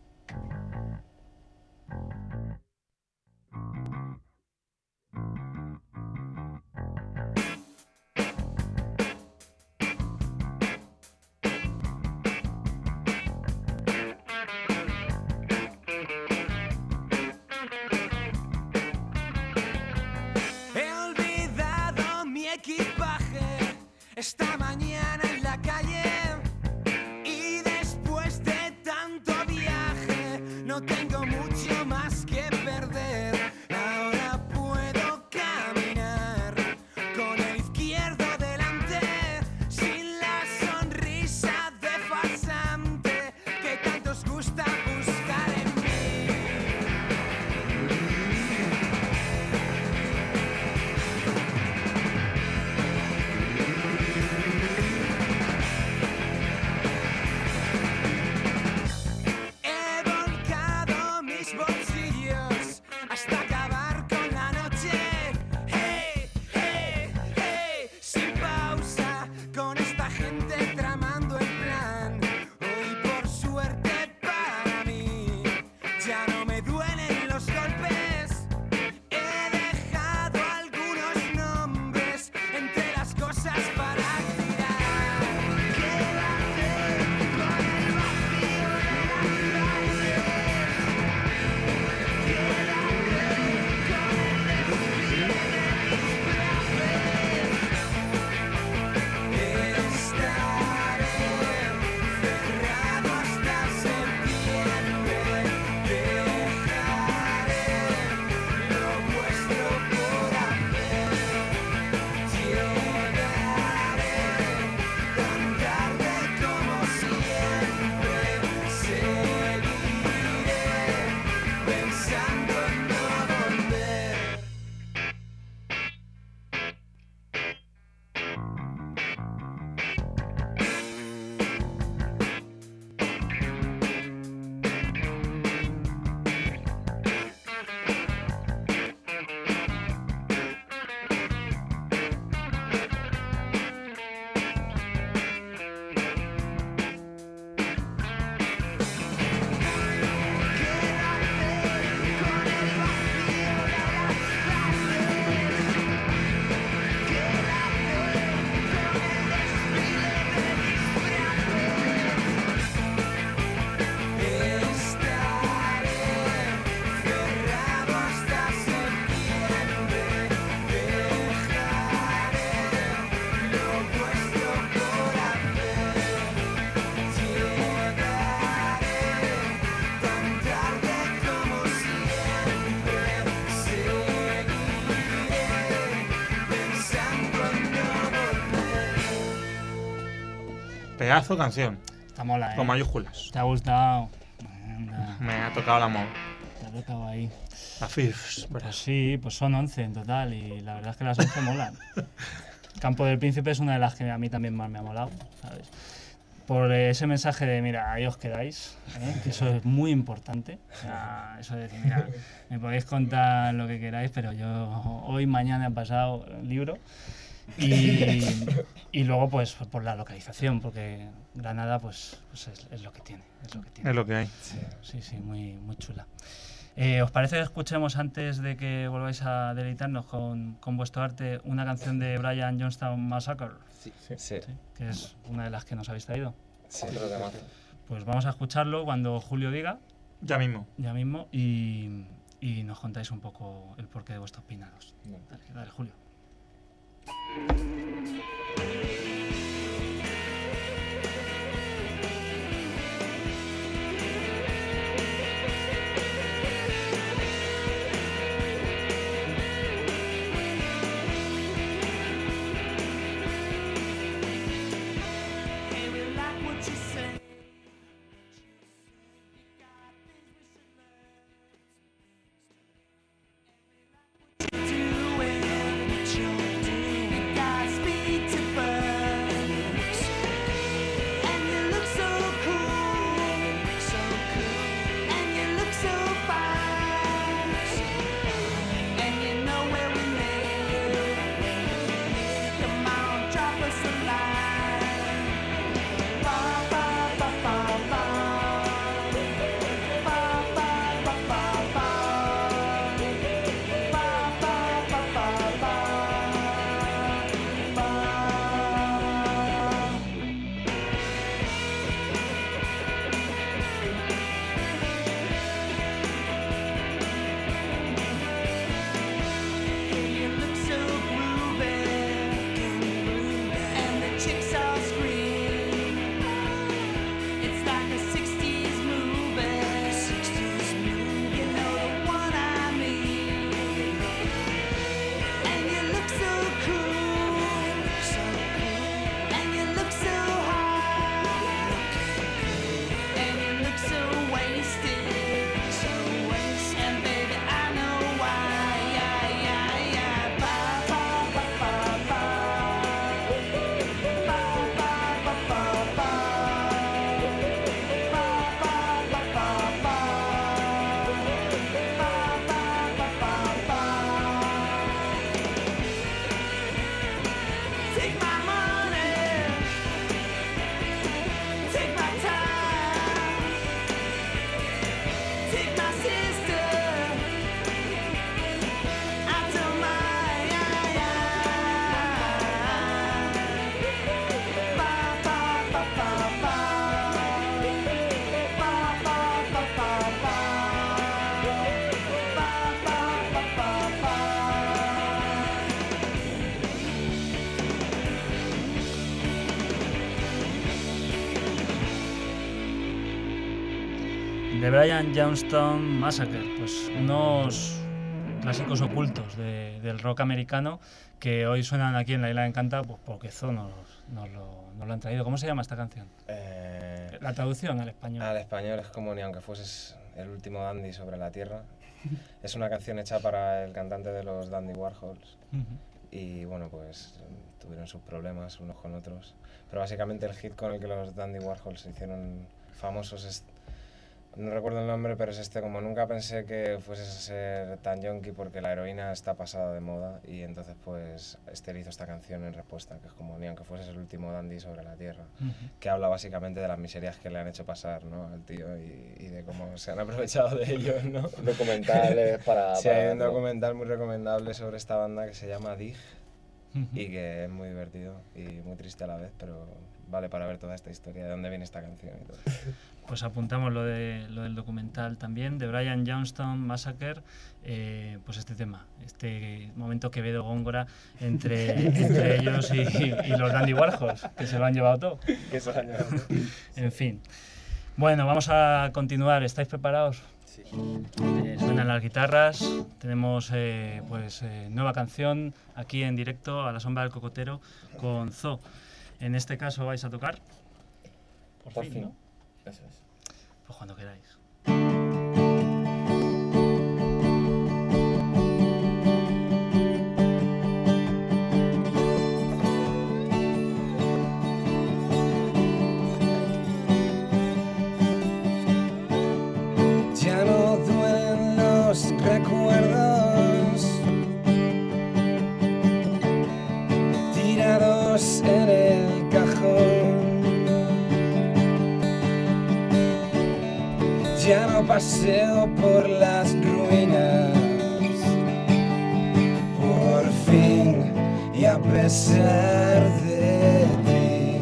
He olvidado mi equipaje esta mañana en la calle y después de tanto viaje no tengo mucho más que perder. Ahora puedo caminar con el izquierdo delante sin la sonrisa de farsante que tanto os gusta buscar en mí. He volcado Pedazo canción, Está mola, ¿eh? con mayúsculas. ¿Te ha gustado? Anda, Me ha tocado la mo- te ha tocado ahí. la fifth. Pues sí, pues son once en total y la verdad es que las once molan. Campo del Príncipe es una de las que a mí también más me ha molado, ¿sabes? Por ese mensaje de, mira, ahí os quedáis, ¿eh? Que eso es muy importante. O sea, eso de decir, mira, me podéis contar lo que queráis, pero yo hoy, mañana, pasado, libro. Y, y luego, pues, por la localización, porque Granada, pues, pues es, es lo que tiene, es lo que tiene. Es lo que hay. Sí, sí, muy, muy chula. Eh, ¿Os parece que escuchemos, antes de que volváis a deleitarnos con, con vuestro arte, una canción de Brian Jonestown Massacre? Sí, sí, sí. ¿Sí? Que es una de las que nos habéis traído. Otro temazo. Pues vamos a escucharlo cuando Julio diga, Ya mismo. ya mismo, y, y nos contáis un poco el porqué de vuestros peinados. Bueno. Dale, dale, Julio. Hey, we like what you say. Doing what you're doing. You got speed to burn. And you look so cool, so cool. And you look so fine. And you know where we live. Come on, drop us a line. Ba ba ba ba ba. Ba ba ba ba ba. Ba ba ba ba ba. Ba. You look so groovy, and the chicks all scream. It's like a sixties movie. You know the one I mean. And you look so cool, and you look so high, and you look so wasted, so wasted. And baby, I know why. Yeah, yeah, yeah. Ba ba ba ba ba. Ba ba ba ba ba. Ba ba ba ba ba. Ba ba ba ba ba. Take my money, take my time, take my sister. I don't mind. Ba ba ba ba ba. Ba ba ba ba ba. Ba ba ba ba ba. The Brian Jonestown Massacre, pues unos clásicos ocultos de- del rock americano que hoy suenan aquí en La Isla Encanta, pues porque Zo nos, nos lo, nos lo han traído. ¿Cómo se llama esta canción? Eh, La traducción al español. al español es como Ni aunque fueses el último dandy sobre la tierra. Es una canción hecha para el cantante de los Dandy Warhols. Ujú. Y bueno, pues tuvieron sus problemas unos con otros. Pero básicamente el hit con el que los Dandy Warhols se hicieron famosos es... No recuerdo el nombre, pero es este, como nunca pensé que fueses a ser tan yonki porque la heroína está pasada de moda. Y entonces pues este le hizo esta canción en respuesta, que es como Ni aunque fueses el último dandy sobre la tierra. Ujú. Que habla básicamente de las miserias que le han hecho pasar, ¿no?, al tío y, y de cómo se han aprovechado de ellos, ¿no? Documentales para... Sí, para hay un verlo. documental muy recomendable sobre esta banda que se llama Dig Ujú. y que es muy divertido y muy triste a la vez, pero vale para ver toda esta historia, de dónde viene esta canción y todo. Pues apuntamos lo, de, lo del documental también, de Brian Jonestown Massacre, eh, pues este tema, este momento Quevedo Góngora entre, entre ellos y, y los Dandy Warhols, que se lo han llevado todo. Que esos años... En fin. Bueno, vamos a continuar. ¿Estáis preparados? Sí. Eh, suenan las guitarras, tenemos eh, pues eh, nueva canción aquí en directo a la sombra del cocotero con Zo. En este caso vais a tocar. por, Por fin, fin. ¿no? Eso es. Pues cuando queráis. Ya no duelen los recuerdos tirados en el cajón. Ya no paseo por las ruinas, por fin y a pesar de ti.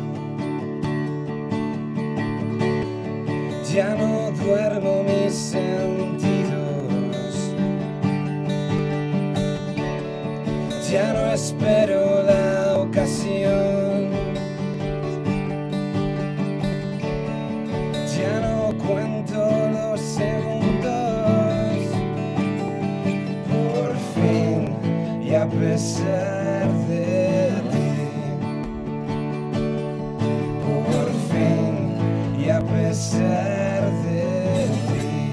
Ya no duermo mis sentidos, ya no espero la ocasión, ya no cuento los segundos, por fin y a pesar de ti, por fin y a pesar de ti.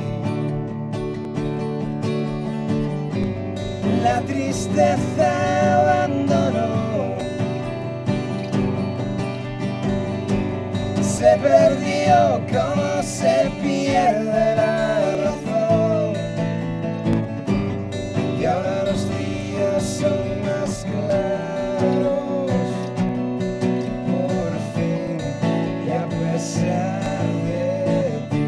La tristeza abandonó, se perdió como se pierde la razón, y ahora los días son más claros, por fin y a pesar de ti,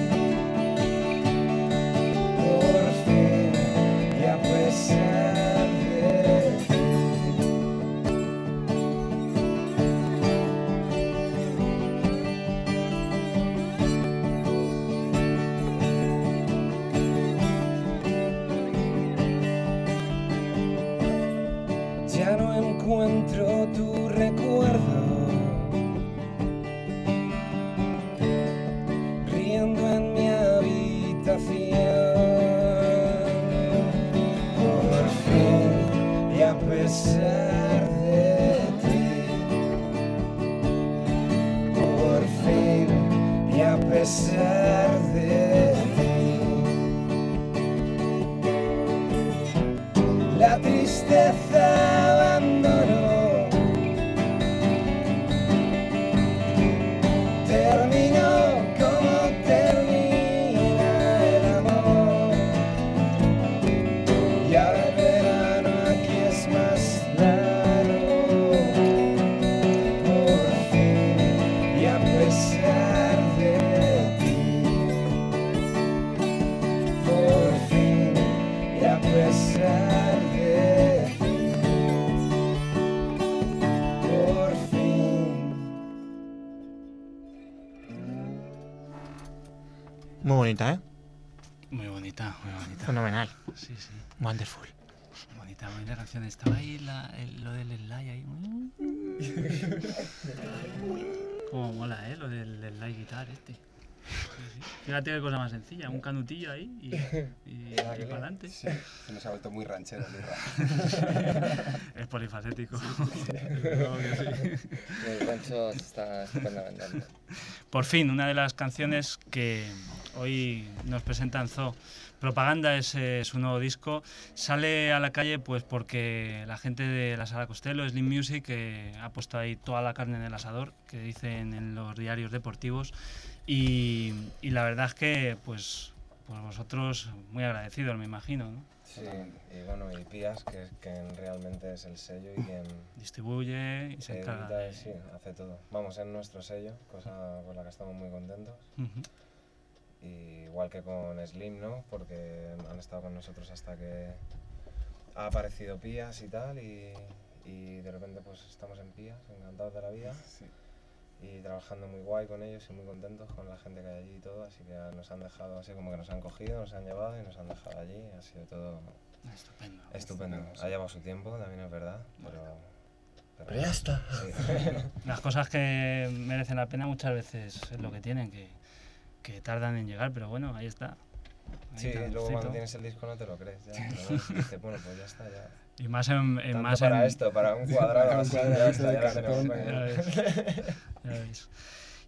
por fin y a pesar de ti. Ya no encuentro tu recuerdo, riendo en mi habitación, por fin y a pesar de ti, por fin y a pesar de ti. La tristeza abandonó, terminó como termina el amor, y ahora el verano aquí es más largo, por fin y a pesar de ti, por fin y a pesar de ti, por fin. Muy bonita, ¿eh? Muy bonita, muy bonita. Fenomenal. Sí, sí. Wonderful. Bonita, bonita canción. Estaba ahí la, el- lo del slide ahí. Como mola, ¿eh? Lo del slide guitar este. Sí, sí. Fíjate qué cosa más sencilla. Un canutillo ahí y, y, y para adelante. Sí, se nos ha vuelto muy ranchero, Lirra. Es polifacético. Supongo que sí. El rancho está estupendamente. Por fin, una de las canciones que hoy nos presentan Zoo. Propaganda es eh, su nuevo disco. Sale a la calle pues porque la gente de la Sala Costello, Slim Music, eh, ha puesto ahí toda la carne en el asador, que dicen en los diarios deportivos. Y, y la verdad es que pues, pues vosotros muy agradecidos, me imagino, ¿no? Sí, y bueno, y Pías, que, que realmente es el sello y quien Distribuye y se se encarga edita, de... sí, hace todo. Vamos, es nuestro sello, cosa con la que estamos muy contentos. Ujú. Y igual que con Slim, ¿no? Porque han estado con nosotros hasta que ha aparecido Pías y tal, y, y de repente pues estamos en Pías, encantados de la vida, Sí. y trabajando muy guay con ellos y muy contentos con la gente que hay allí y todo, así que nos han dejado así como que nos han cogido, nos han llevado y nos han dejado allí, ha sido todo Estupendo. estupendo. Ha llevado su tiempo, también es verdad, pero... Pero ya está. Sí. Las cosas que merecen la pena muchas veces es lo que tienen, que, que tardan en llegar, pero bueno, ahí está. Ahí Sí, está, luego perfecto. cuando tienes el disco no te lo crees, ya. ¿No? Dices, bueno, pues ya está, ya. Y más en, en Tanto más para en, esto, para un cuadrado Para un así, cuadrado ya este está, de ya la tenemos, cartón, Ya venga. ves, ya ves.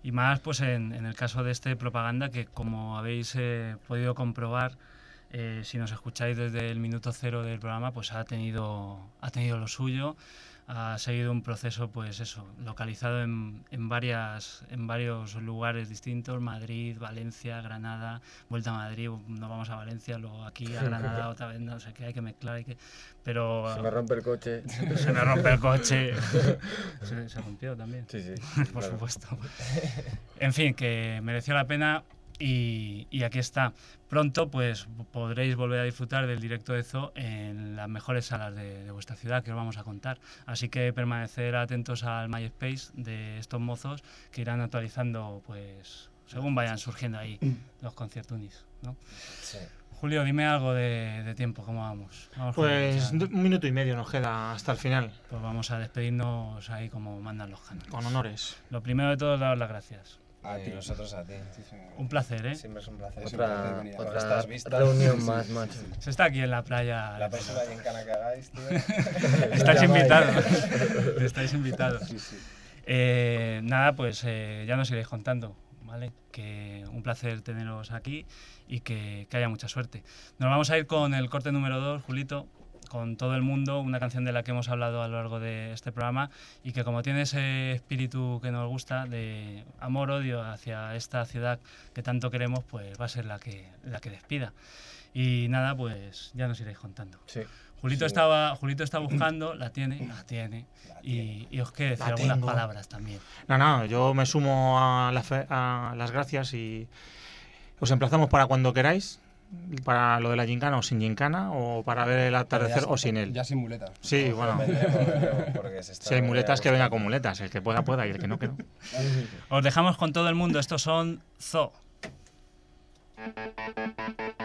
Y más pues en, en el caso de este Propaganda, que como habéis eh, podido comprobar, eh, si nos escucháis desde el minuto cero del programa, pues ha tenido, ha tenido lo suyo. Ha seguido un proceso, pues eso, localizado en, en, varias, en varios lugares distintos: Madrid, Valencia, Granada, vuelta a Madrid, nos vamos a Valencia, luego aquí a Granada otra vez, no sé qué, hay que mezclar, hay que... pero... Se me rompe el coche. Se me rompe el coche. Se, se rompió también. Sí, sí. Por claro. supuesto. En fin, que mereció la pena. Y, y aquí está. Pronto pues podréis volver a disfrutar del directo de Zoo en las mejores salas de, de vuestra ciudad, que os vamos a contar. Así que permanecer atentos al MySpace de estos mozos, que irán actualizando pues según vayan surgiendo ahí los conciertunis, ¿no? Sí. Julio, dime algo de, de tiempo, ¿cómo vamos? Vamos con Pues el- un minuto y medio nos queda hasta el final, Pues vamos a despedirnos ahí como mandan los canales. con honores. Lo primero de todo, daros las gracias. A Y ti. nosotros a ti. Sí, señor. Un placer, ¿eh? Siempre es un placer. Es un Otra, placer venir a- Con otra estas vistas. reunión más, macho. Se está aquí en la playa. La próxima gincana que hagáis, tío. Estáis llamáis. invitados. Estáis invitados. Sí, sí. Eh, nada, pues eh, ya nos iréis contando, ¿vale? Que un placer teneros aquí y que, que haya mucha suerte. Nos vamos a ir con el corte número dos, Julito, con Todo el Mundo, una canción de la que hemos hablado a lo largo de este programa y que, como tiene ese espíritu que nos gusta de amor-odio hacia esta ciudad que tanto queremos, pues va a ser la que, la que despida. Y nada, pues ya nos iréis contando. Sí. Julito, Sí. estaba, Julito está buscando, la tiene, la tiene, La y, y os quiero decir La algunas tengo. palabras también. No, no, yo me sumo a, la fe- a las gracias y os emplazamos para cuando queráis, para lo de la gincana o sin gincana, o para ver el atardecer ya o sin- sin él. Ya sin muleta. Sí, bueno, Vendremos, vendremos, porque se está si hay muy muletas a que gusto. venga con muletas, el que pueda pueda y el que no, que no. Os dejamos con Todo el Mundo, estos son Zoo. Thank you.